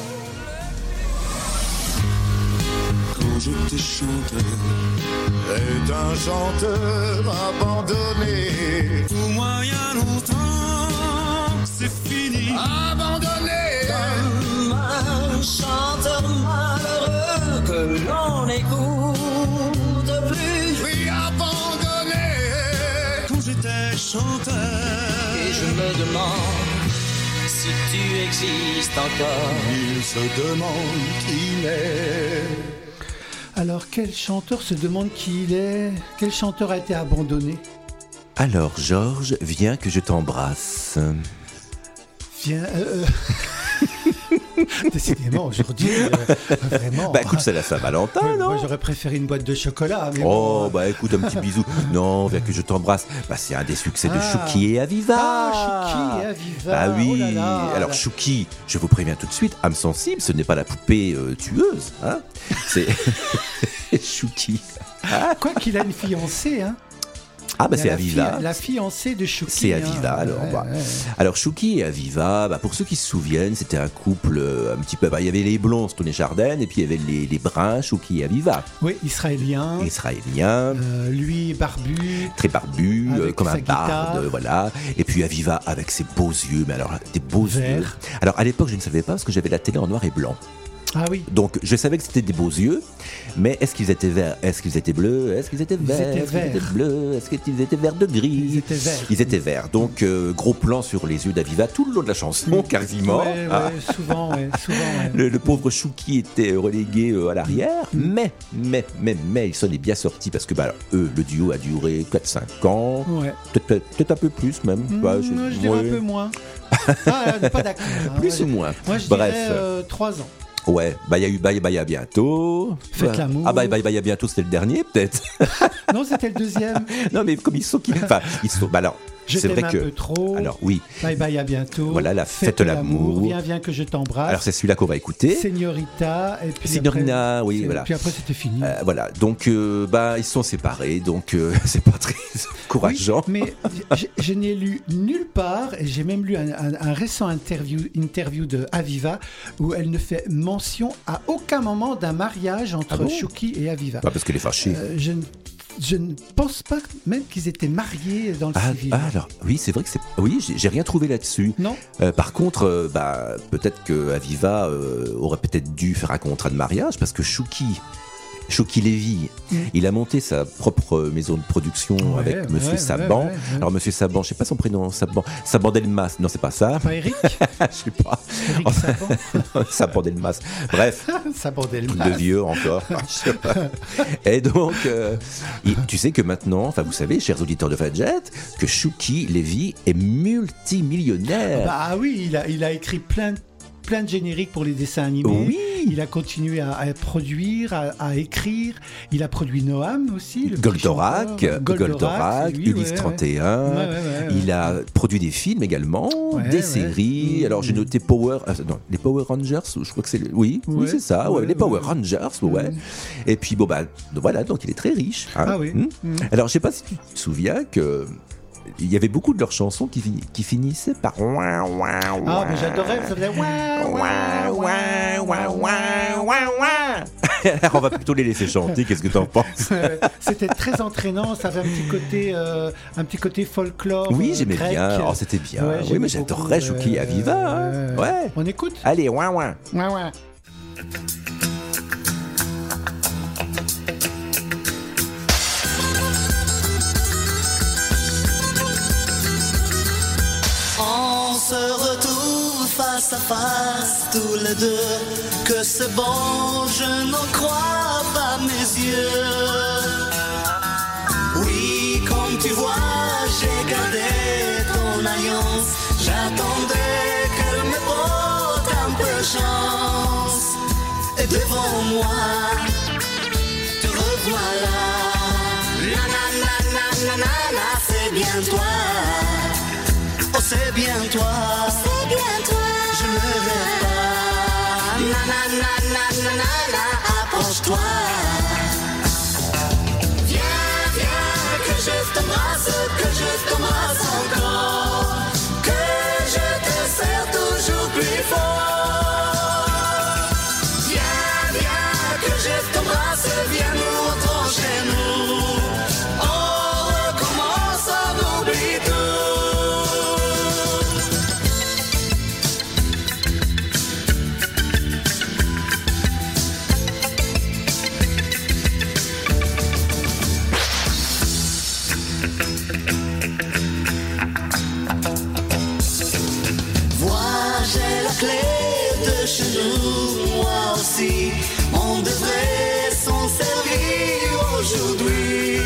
Quand j'étais chanteur, est un chanteur abandonné. Pour moi, il y a longtemps, c'est fini. Abandonné. Comme un chanteur malheureux que l'on n'écoute plus. Oui, abandonné. Quand j'étais chanteur, Et je me demande si tu existes encore. Il se demande qui est. Alors, quel chanteur se demande qui il est? Quel chanteur a été abandonné? Alors, Georges, viens que je t'embrasse. Viens. euh, euh, Décidément, aujourd'hui, euh, vraiment. Bah écoute, c'est la Saint-Valentin, Ouais, non? moi, j'aurais préféré une boîte de chocolat. Mais Oh, bon. bah écoute, un petit bisou. Non, viens que je t'embrasse. Bah c'est un des succès de Ah. Chouki et Aviva. Ah, Chouki et Aviva. Ah oui. Oh là là. Alors Chouki, je vous préviens tout de suite, âme sensible, ce n'est pas la poupée euh, tueuse, hein. C'est Chouki. Quoi qu'il a une fiancée, hein. Ah bah Il y a c'est la Aviva. fille- La fiancée de Chouki. C'est hein. Aviva, alors. Ouais, bah. ouais. Alors, Chouki et Aviva, bah, pour ceux qui se souviennent, c'était un couple euh, un petit peu. Bah, il y avait les blonds, Stone et Chardin, et puis il y avait les, les bruns, Chouki et Aviva. Oui, israélien. Israélien, Euh, lui, barbu. très barbu, euh, Avec comme sa un barde, guitare. voilà. Et puis Aviva avec ses beaux yeux, mais alors des beaux Vert. yeux. Alors, à l'époque, je ne savais pas parce que j'avais la télé en noir et blanc. Ah oui. Donc, je savais que c'était des beaux yeux, mais est-ce qu'ils étaient verts? Est-ce qu'ils étaient bleus? Est-ce qu'ils étaient Ils verts? étaient Est-ce qu'ils étaient verts. bleus? Est-ce qu'ils étaient verts de gris? Ils étaient verts. Ils étaient verts. Donc, euh, gros plan sur les yeux d'Aviva tout le long de la chanson, quasiment. Ouais, Ah. ouais, souvent, ouais, souvent. Ouais. Le, le pauvre Chouki était relégué euh, à l'arrière, mais, mais, mais, mais, il s'en est bien sorti parce que, bah, alors, eux, le duo a duré quatre cinq ans, Ouais. peut-être peut-être un peu plus même. Mmh, Bah, moi, je dirais ouais. un peu moins. Ah, on n'est pas d'accord. hein. Plus Moi, ou moins. Moi, je Bref. dirais euh, trois ans. Ouais, bah il y a eu Bye Bye à bientôt. Faites Ouais. l'amour. Ah Bye Bye Bye à bientôt, c'était le dernier peut-être. Non, c'était le deuxième. Non mais comme ils sont qui enfin ils sont bah alors Je c'est t'aime vrai un que peu trop. alors oui, Bye bye, à bientôt. Voilà, la fête l'amour. Viens, viens que je t'embrasse. alors c'est celui-là qu'on va écouter. Señorita. Et puis Signorina, après, oui, c'est- voilà. Puis après, c'était fini. Euh, voilà, donc euh, bah ils sont séparés, donc euh, c'est pas très encourageant. Oui, mais je, je n'ai lu nulle part, et j'ai même lu un, un- un récent interview, interview de Aviva, où elle ne fait mention à aucun moment d'un mariage entre Ah bon Chouki et Aviva. Bah, parce qu'elle est fâchée. Euh, je, ne, je ne pense pas même qu'ils étaient mariés dans le Ah, civil. ah, alors oui, c'est vrai que c'est oui, j'ai j'ai rien trouvé là-dessus. Non. Euh, par contre, euh, bah peut-être que Aviva euh, aurait peut-être dû faire un contrat de mariage parce que Chouki Chouki Lévy, Mm. il a monté sa propre maison de production Ouais, avec Monsieur ouais, Saban. ouais, ouais, ouais. Alors Monsieur Saban, je sais pas son prénom, Saban, Saban Delmas, non c'est pas ça. Pas Eric Je sais pas. Eric Saban. Saban Delmas. Bref. Saban Delmas. Truc de vieux encore. Je sais pas. Et donc, euh, il- tu sais que maintenant, enfin vous savez, chers auditeurs de Fadjet, que Chouki Lévy est multimillionnaire. Bah oui, il a, il a écrit plein de plein de génériques pour les dessins animés. Oui. Il a continué à, à produire, à, à écrire. Il a produit Noam aussi. Le petit Goldorak, chanteur. Goldorak, c'est lui, Ulysse ouais, trente et un. ouais. Ouais, ouais, ouais, Il a produit des films également, Ouais, des ouais. séries. Mmh. Alors j'ai noté Power, euh, non, les Power Rangers. Je crois que c'est le- oui, oui Ouais, c'est ça. Ouais, ouais, les Power ouais. Rangers, ouais. Mmh. Et puis bon bah voilà, donc il est très riche. hein. Ah oui. Mmh. Mmh. Alors je sais pas si tu te souviens que il y avait beaucoup de leurs chansons qui, fini- qui finissaient par ouin, ouin, Ah, ouin. mais j'adorais, ça faisait ouin, ouin, ouin, ouin, ouin, ouin, ouin. Alors on va plutôt les laisser chanter. Qu'est-ce que t'en penses? C'était très entraînant, ça avait un petit côté, euh, un petit côté folklore. Oui, euh, j'aimais grec. bien. Oh, c'était bien. Ouais, oui, j'aimais mais j'adorais beaucoup, Chouki et euh, Aviva. hein. euh, Ouais. On écoute Allez, ouin, ouin. Ouin, ouin. face à face tous les deux, que c'est bon, je n'en crois pas mes yeux. Oui, comme tu vois, j'ai gardé ton alliance, j'attendais qu'elle me porte un peu chance. Et devant moi, te revoilà. Na na na na na na na, c'est bien toi. Oh c'est bien toi, c'est bien toi. Je ne rêve pas. Na na na na na na na, approche-toi. Viens, viens, que je t'embrasse, que je t'embrasse encore, que je te serre toujours plus fort. Viens, viens, que je t'embrasse, viens nous rentrons chez nous. On recommence, on oublie tout. Clé de chez nous, moi aussi, on devrait s'en servir aujourd'hui.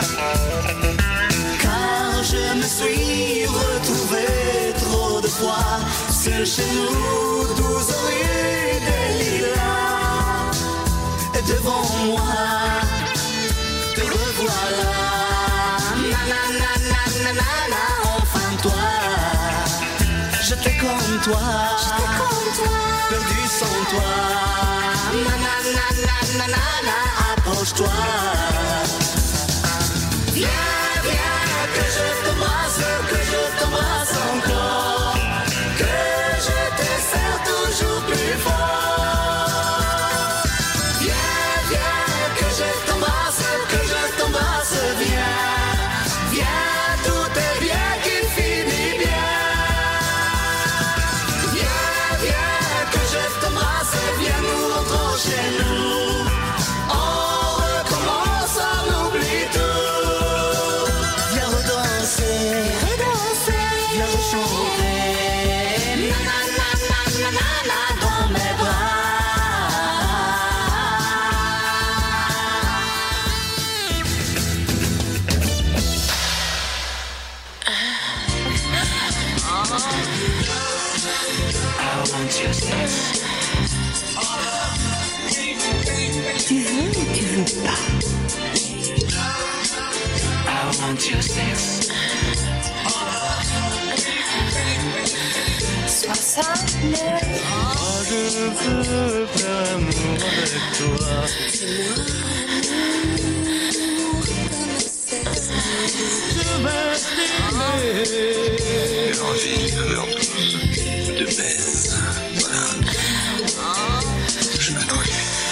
Car je me suis retrouvé trop de fois seul chez nous, douze rue des Lilas. Et devant moi, te revoilà. Na na na na na na na, enfin toi. J'étais comme toi, j'étais comme toi, perdu sans toi. Na na na na na na na, approche-toi. Viens, viens, que je t'embrasse, que je t'embrasse encore, que je te serre toujours plus fort. Viens, viens, que je t'embrasse, que je t'embrasse, viens, viens, tout est bien qui finit bien. Viens nous rentrons chez nous. On recommence, on oublie tout. Viens redanser, redanser, viens rechanter. Na na na na na na na, dans mes bras. I want your sex. Tu veux ou tu veux pas? I want your sex. Sois ça, mais Oh, je veux faire amour avec toi. Je vais t'aimer. J'ai envie de leur de baise. Voilà. Je m'attendais.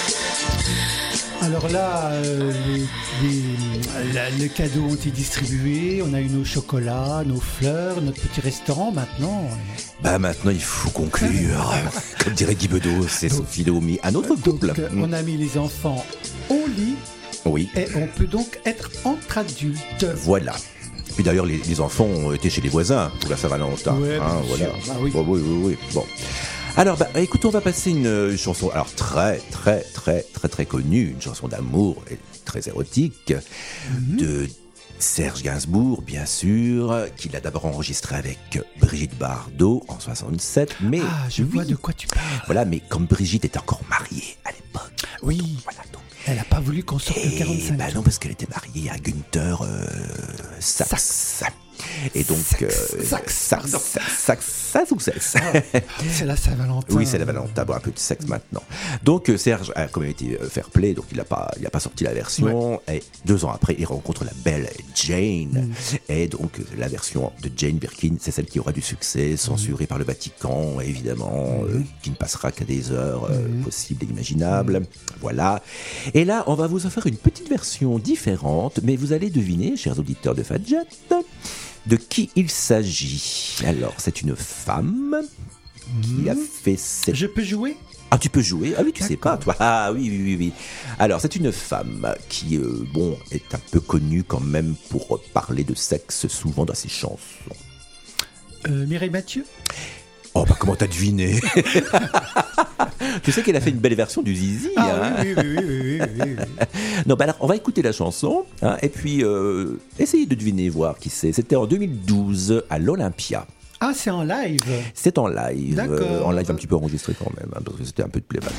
Alors là, euh, les, les, la- les cadeaux ont été distribués, on a eu nos chocolats, nos fleurs, notre petit restaurant maintenant. Bah maintenant il faut conclure. Comme dirait Guy Bedos, c'est Sophie Dahomey, un autre couple. Donc, euh, on a mis les enfants au lit Oui, et on peut donc être entre adultes. voilà. Puis d'ailleurs les, les enfants ont été chez les voisins pour la Saint-Valentin. Ouais, bien voilà. sûr. Bah oui. Bon, oui, oui, oui. Bon. Alors, bah, écoute, on va passer une, une chanson, alors très, très, très, très, très connue, une chanson d'amour et très érotique de Serge Gainsbourg, bien sûr, qu'il a d'abord enregistré avec Brigitte Bardot en soixante-sept, mais Ah, je vois de quoi tu parles. voilà, mais comme Brigitte était encore mariée à l'époque, Oui, voilà donc. elle n'a pas voulu qu'on sorte le Et quarante-cinq. bah non, parce qu'elle était mariée à Günther euh, Sachs. Et donc, euh, Sachs, Sachs, pardon. Sachs, Sachs ou Sachs C'est la Saint-Valentin. Oui, c'est la Valentin, bon, un peu de sexe maintenant. Donc euh, Serge a quand même été euh, fair play, donc il n'a pas, il a pas sorti la version. Et deux ans après, il rencontre la belle Jane. Et donc euh, la version de Jane Birkin, c'est celle qui aura du succès, censurée par le Vatican, évidemment, euh, qui ne passera qu'à des heures euh, possibles et imaginables. Voilà. Et là, on va vous en faire une petite version différente, mais vous allez deviner, chers auditeurs de Fadjet, de qui il s'agit. Alors, c'est une femme qui a fait cette... Je peux jouer ? Ah, tu peux jouer. Ah oui, tu sais pas, D'accord. toi. Ah oui, oui, oui, oui. Alors, c'est une femme qui, euh, bon, est un peu connue quand même pour parler de sexe souvent dans ses chansons. Euh, Mireille Mathieu ? Oh, bah comment t'as deviné? Tu sais qu'elle a fait une belle version du Zizi. Ah hein. oui, oui, oui, oui, oui, oui, oui. Non, bah alors, on va écouter la chanson, hein, et puis euh, essayez de deviner, voir qui c'est. C'était en deux mille douze à l'Olympia. Ah, c'est en live. C'est en live. D'accord. euh, en live un petit peu enregistré quand même, hein, parce que c'était un peu de playback.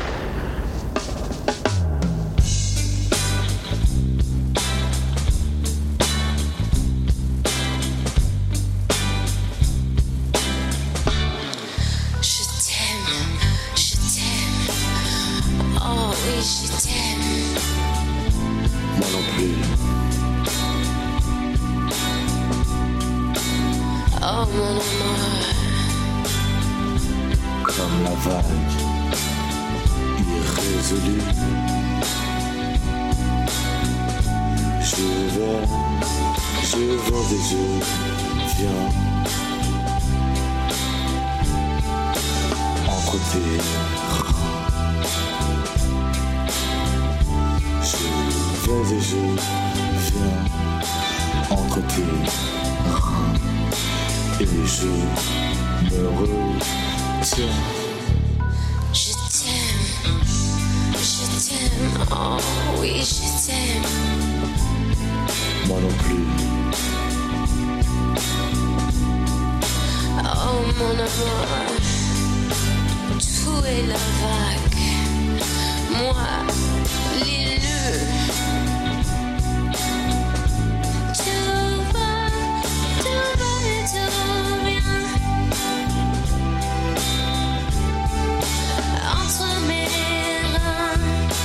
Je t'aime, je t'aime. Oh oui, je t'aime. Moi non plus. Oh mon amour. Comme la vague irrésolue. Je vais, je vais et je viens entre tes reins. Je vais et je viens entre tes reins. Et je me retiens. Je t'aime, je t'aime. Oh oui, je t'aime. Moi non plus. Oh mon amour. Tout est la vague. Moi, l'île. Tout va, tout va et tout vient. Entre mes reins.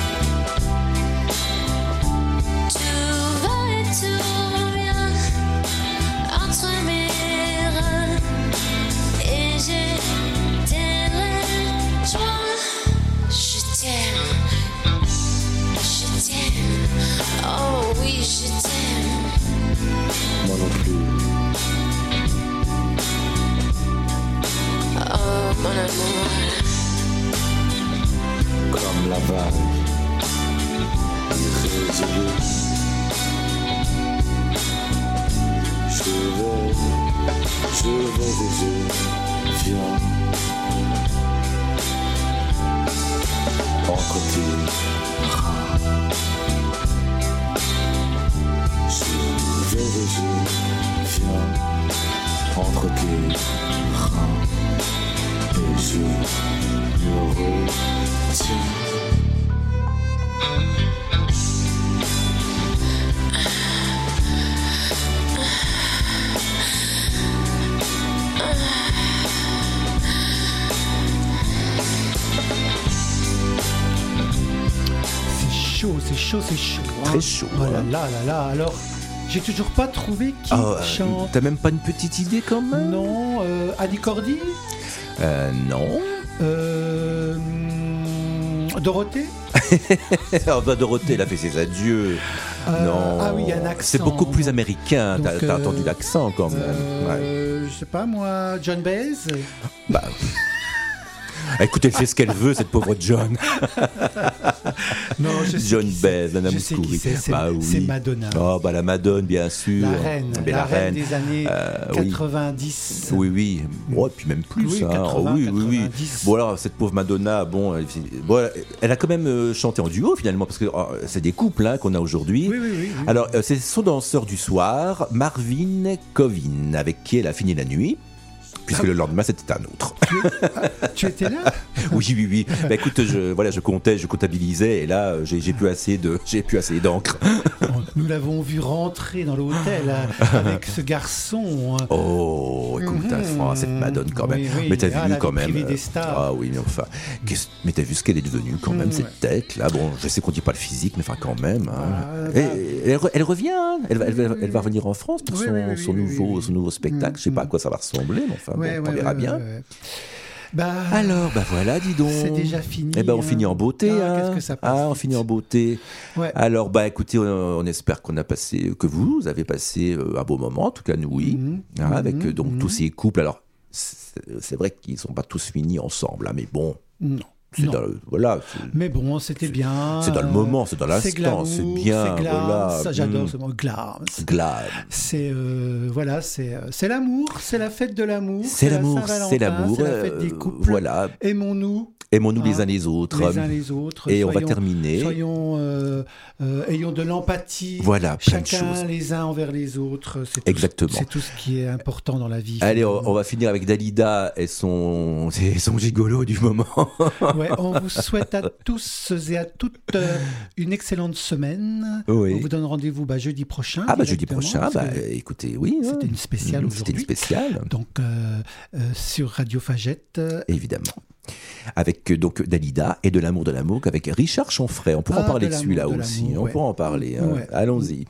Tout va et tout vient. Entre mes reins. Et j'ai des joie. Je t'aime. Je t'aime. Oh oui, je t'aime. Moi non plus. Oh mon amour. Comme la vague irrésolue. Je vais, je vais et je viens entre tes reins. Je vais et je viens entre tes reins. Et je me retiens. C'est chaud, c'est chaud, c'est chaud. hein. Très chaud, Oh là hein. là là là. Alors, j'ai toujours pas trouvé qui Ah, euh, chante. T'as même pas une petite idée quand même? Non, euh, Annie Cordy, Euh, non. euh, hum, Dorothée. Oh, bah, Dorothée, elle a fait ses adieux. Euh, non. ah oui, il y a un accent. C'est beaucoup plus américain. T'as, Donc, t'as euh, entendu l'accent quand même. Ouais. Euh, Je sais pas moi, John Baez. Bah. Écoute, elle fait ce qu'elle veut, cette pauvre John. Non, je sais John qui c'est. Baez, Nana Je sais qui Mouskouri. c'est, c'est- Bah oui. c'est Madonna. Oh, bah la Madone, bien sûr. La reine, Mais la reine des années Euh, oui. quatre-vingt-dix. Oui, oui. Oh, et puis même plus. Oui, hein. quatre-vingts, Oh, oui, oui, oui. quatre-vingt-dix. Bon, alors, cette pauvre Madonna, bon, elle, bon, elle a quand même euh, chanté en duo, finalement, parce que oh, c'est des couples hein, qu'on a aujourd'hui. Oui, oui, oui, oui. Alors, euh, c'est son danseur du soir, Marvin Covin, avec qui elle a fini la nuit. Puisque le lendemain, c'était un autre. Tu étais là? Oui, oui, oui. Bah, écoute, je, voilà, je comptais, je comptabilisais, et là, euh, j'ai, j'ai plus assez de, j'ai plus assez d'encre. Nous l'avons vu rentrer dans l'hôtel hein, avec ce garçon. hein. Oh, écoute, Mhm. France, cette Madone quand même. Oui, oui. Mais t'as Ah, vu la quand vie même. privée des euh, stars. Ah oui, mais enfin. qu'est-ce- Mais t'as vu ce qu'elle est devenue quand même, Mhm, cette ouais. tête là. Bon, je sais qu'on dit pas le physique, mais enfin quand même. hein. Ah, Et- bah. elle, re- elle revient, hein. elle, va, elle, va, elle va revenir en France pour Oui, son, oui, oui, son oui, nouveau, oui. son nouveau spectacle. Je sais pas à quoi ça va ressembler, mais enfin, Ouais, bon, ouais, on verra ouais, bien. ouais, ouais. Bah, Alors, bah voilà, dis donc. c'est déjà fini. Eh ben, on hein. finit en beauté. Ah, hein. qu'est-ce que ça passe Ah, on vite. finit en beauté. Ouais. Alors, bah écoutez, on, on espère qu'on a passé, que vous avez passé euh, un beau moment. En tout cas, nous, oui. Mhm. Hein, avec Mhm. euh, donc Mhm. tous ces couples. Alors, c'est, c'est vrai qu'ils sont pas tous finis ensemble, hein, mais bon. Non. C'est dans le, voilà. C'est, mais bon, c'était c'est, bien. C'est dans le moment, c'est dans l'instant, c'est, glamour, c'est bien. C'est glam, voilà. Ça, j'adore mmh. ce mot, glam. Glam. C'est euh, voilà, c'est c'est l'amour, c'est la fête de l'amour. C'est, c'est l'amour, c'est l'amour. C'est la fête des couples. Voilà. Aimons-nous. Aimons-nous hein, les uns les autres. Les uns les autres. Et soyons, on va terminer. Soyons, euh, euh, ayons de l'empathie. Voilà, plein chacun de choses. Les uns envers les autres. C'est Exactement. Tout, c'est tout ce qui est important dans la vie. Allez, on, on va finir avec Dalida et son, et son gigolo du moment. Ouais, on vous souhaite à tous et à toutes euh, une excellente semaine. Oui. On vous donne rendez-vous bah, jeudi prochain. Ah bah jeudi prochain, bah écoutez, oui. C'était une spéciale mmh, aujourd'hui. C'était une spéciale. Donc euh, euh, sur Radio Fagette. Euh, Évidemment. Avec donc Dalida et de l'amour de l'amour avec Richard Chanfray. On pourra ah, en parler de, de celui-là de aussi. ouais. On pourra en parler. Hein. Ouais. Allons-y.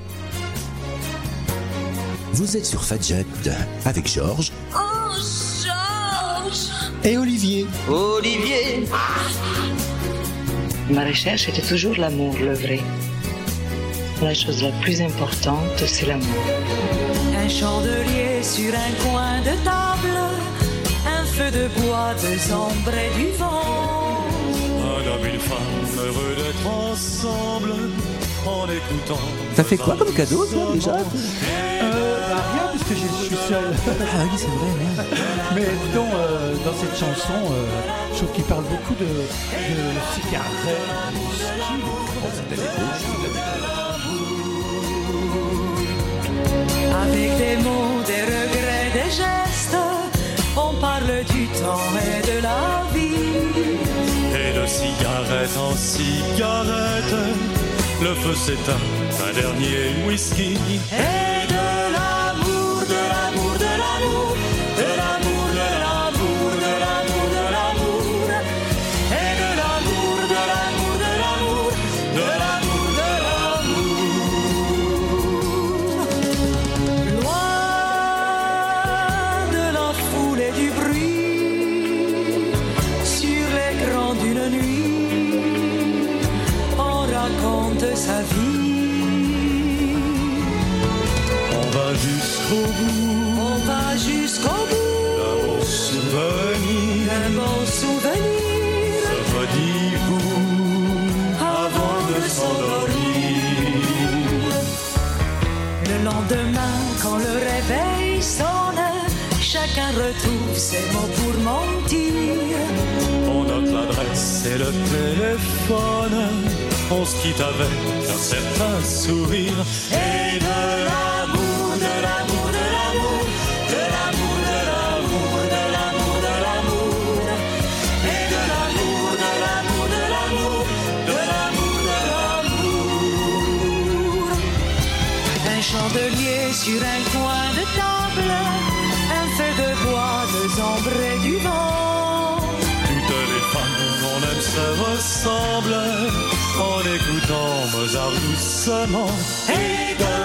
Vous êtes sur Fadjet avec Georges. Oh, Georges. Et Olivier. Olivier. Ma recherche était toujours l'amour, le vrai. La chose la plus importante, c'est l'amour. Un chandelier sur un coin de table, un feu de bois, deux ombres du vent. Un homme, une femme, heureux d'être ensemble, en écoutant. T'as fait quoi comme cadeau, toi, déjà euh, bah, rien, puisque je suis seul. Ah oui, c'est vrai, ouais. Mais disons, euh, dans cette chanson, euh, je trouve qu'il parle beaucoup de, de cigarettes, de whisky. Oh, c'était des beaux choses. Avec des mots, des regrets, des gestes, on parle du temps et de la vie. Et de cigarette en cigarette, le feu s'éteint, un dernier whisky. Et de l'amour, de l'amour, de l'amour, de l'amour, de l'amour, de l'amour, de l'amour. Et de l'amour, de l'amour, de l'amour, de l'amour, de l'amour. Loin de la foule et du bruit, sur l'écran d'une nuit, on raconte sa vie. On va jusqu'au bout, On va jusqu'au bout d'un bon souvenir, d'un bon souvenir se redit-vous avant de s'endormir. Le lendemain, quand le réveil sonne, chacun retrouve ses mots pour mentir. On note l'adresse et le téléphone, on se quitte avec un certain sourire. Et de l'amour, de l'amour, de l'amour, de l'amour, de l'amour, de l'amour, de l'amour. Et de l'amour, de l'amour, de l'amour, de l'amour, de l'amour. Un chandelier sur un coin de table, un feu de bois, deux ombres et du vent. Toutes les femmes qu'on aime se ressemblent en écoutant Mozart doucement. Et de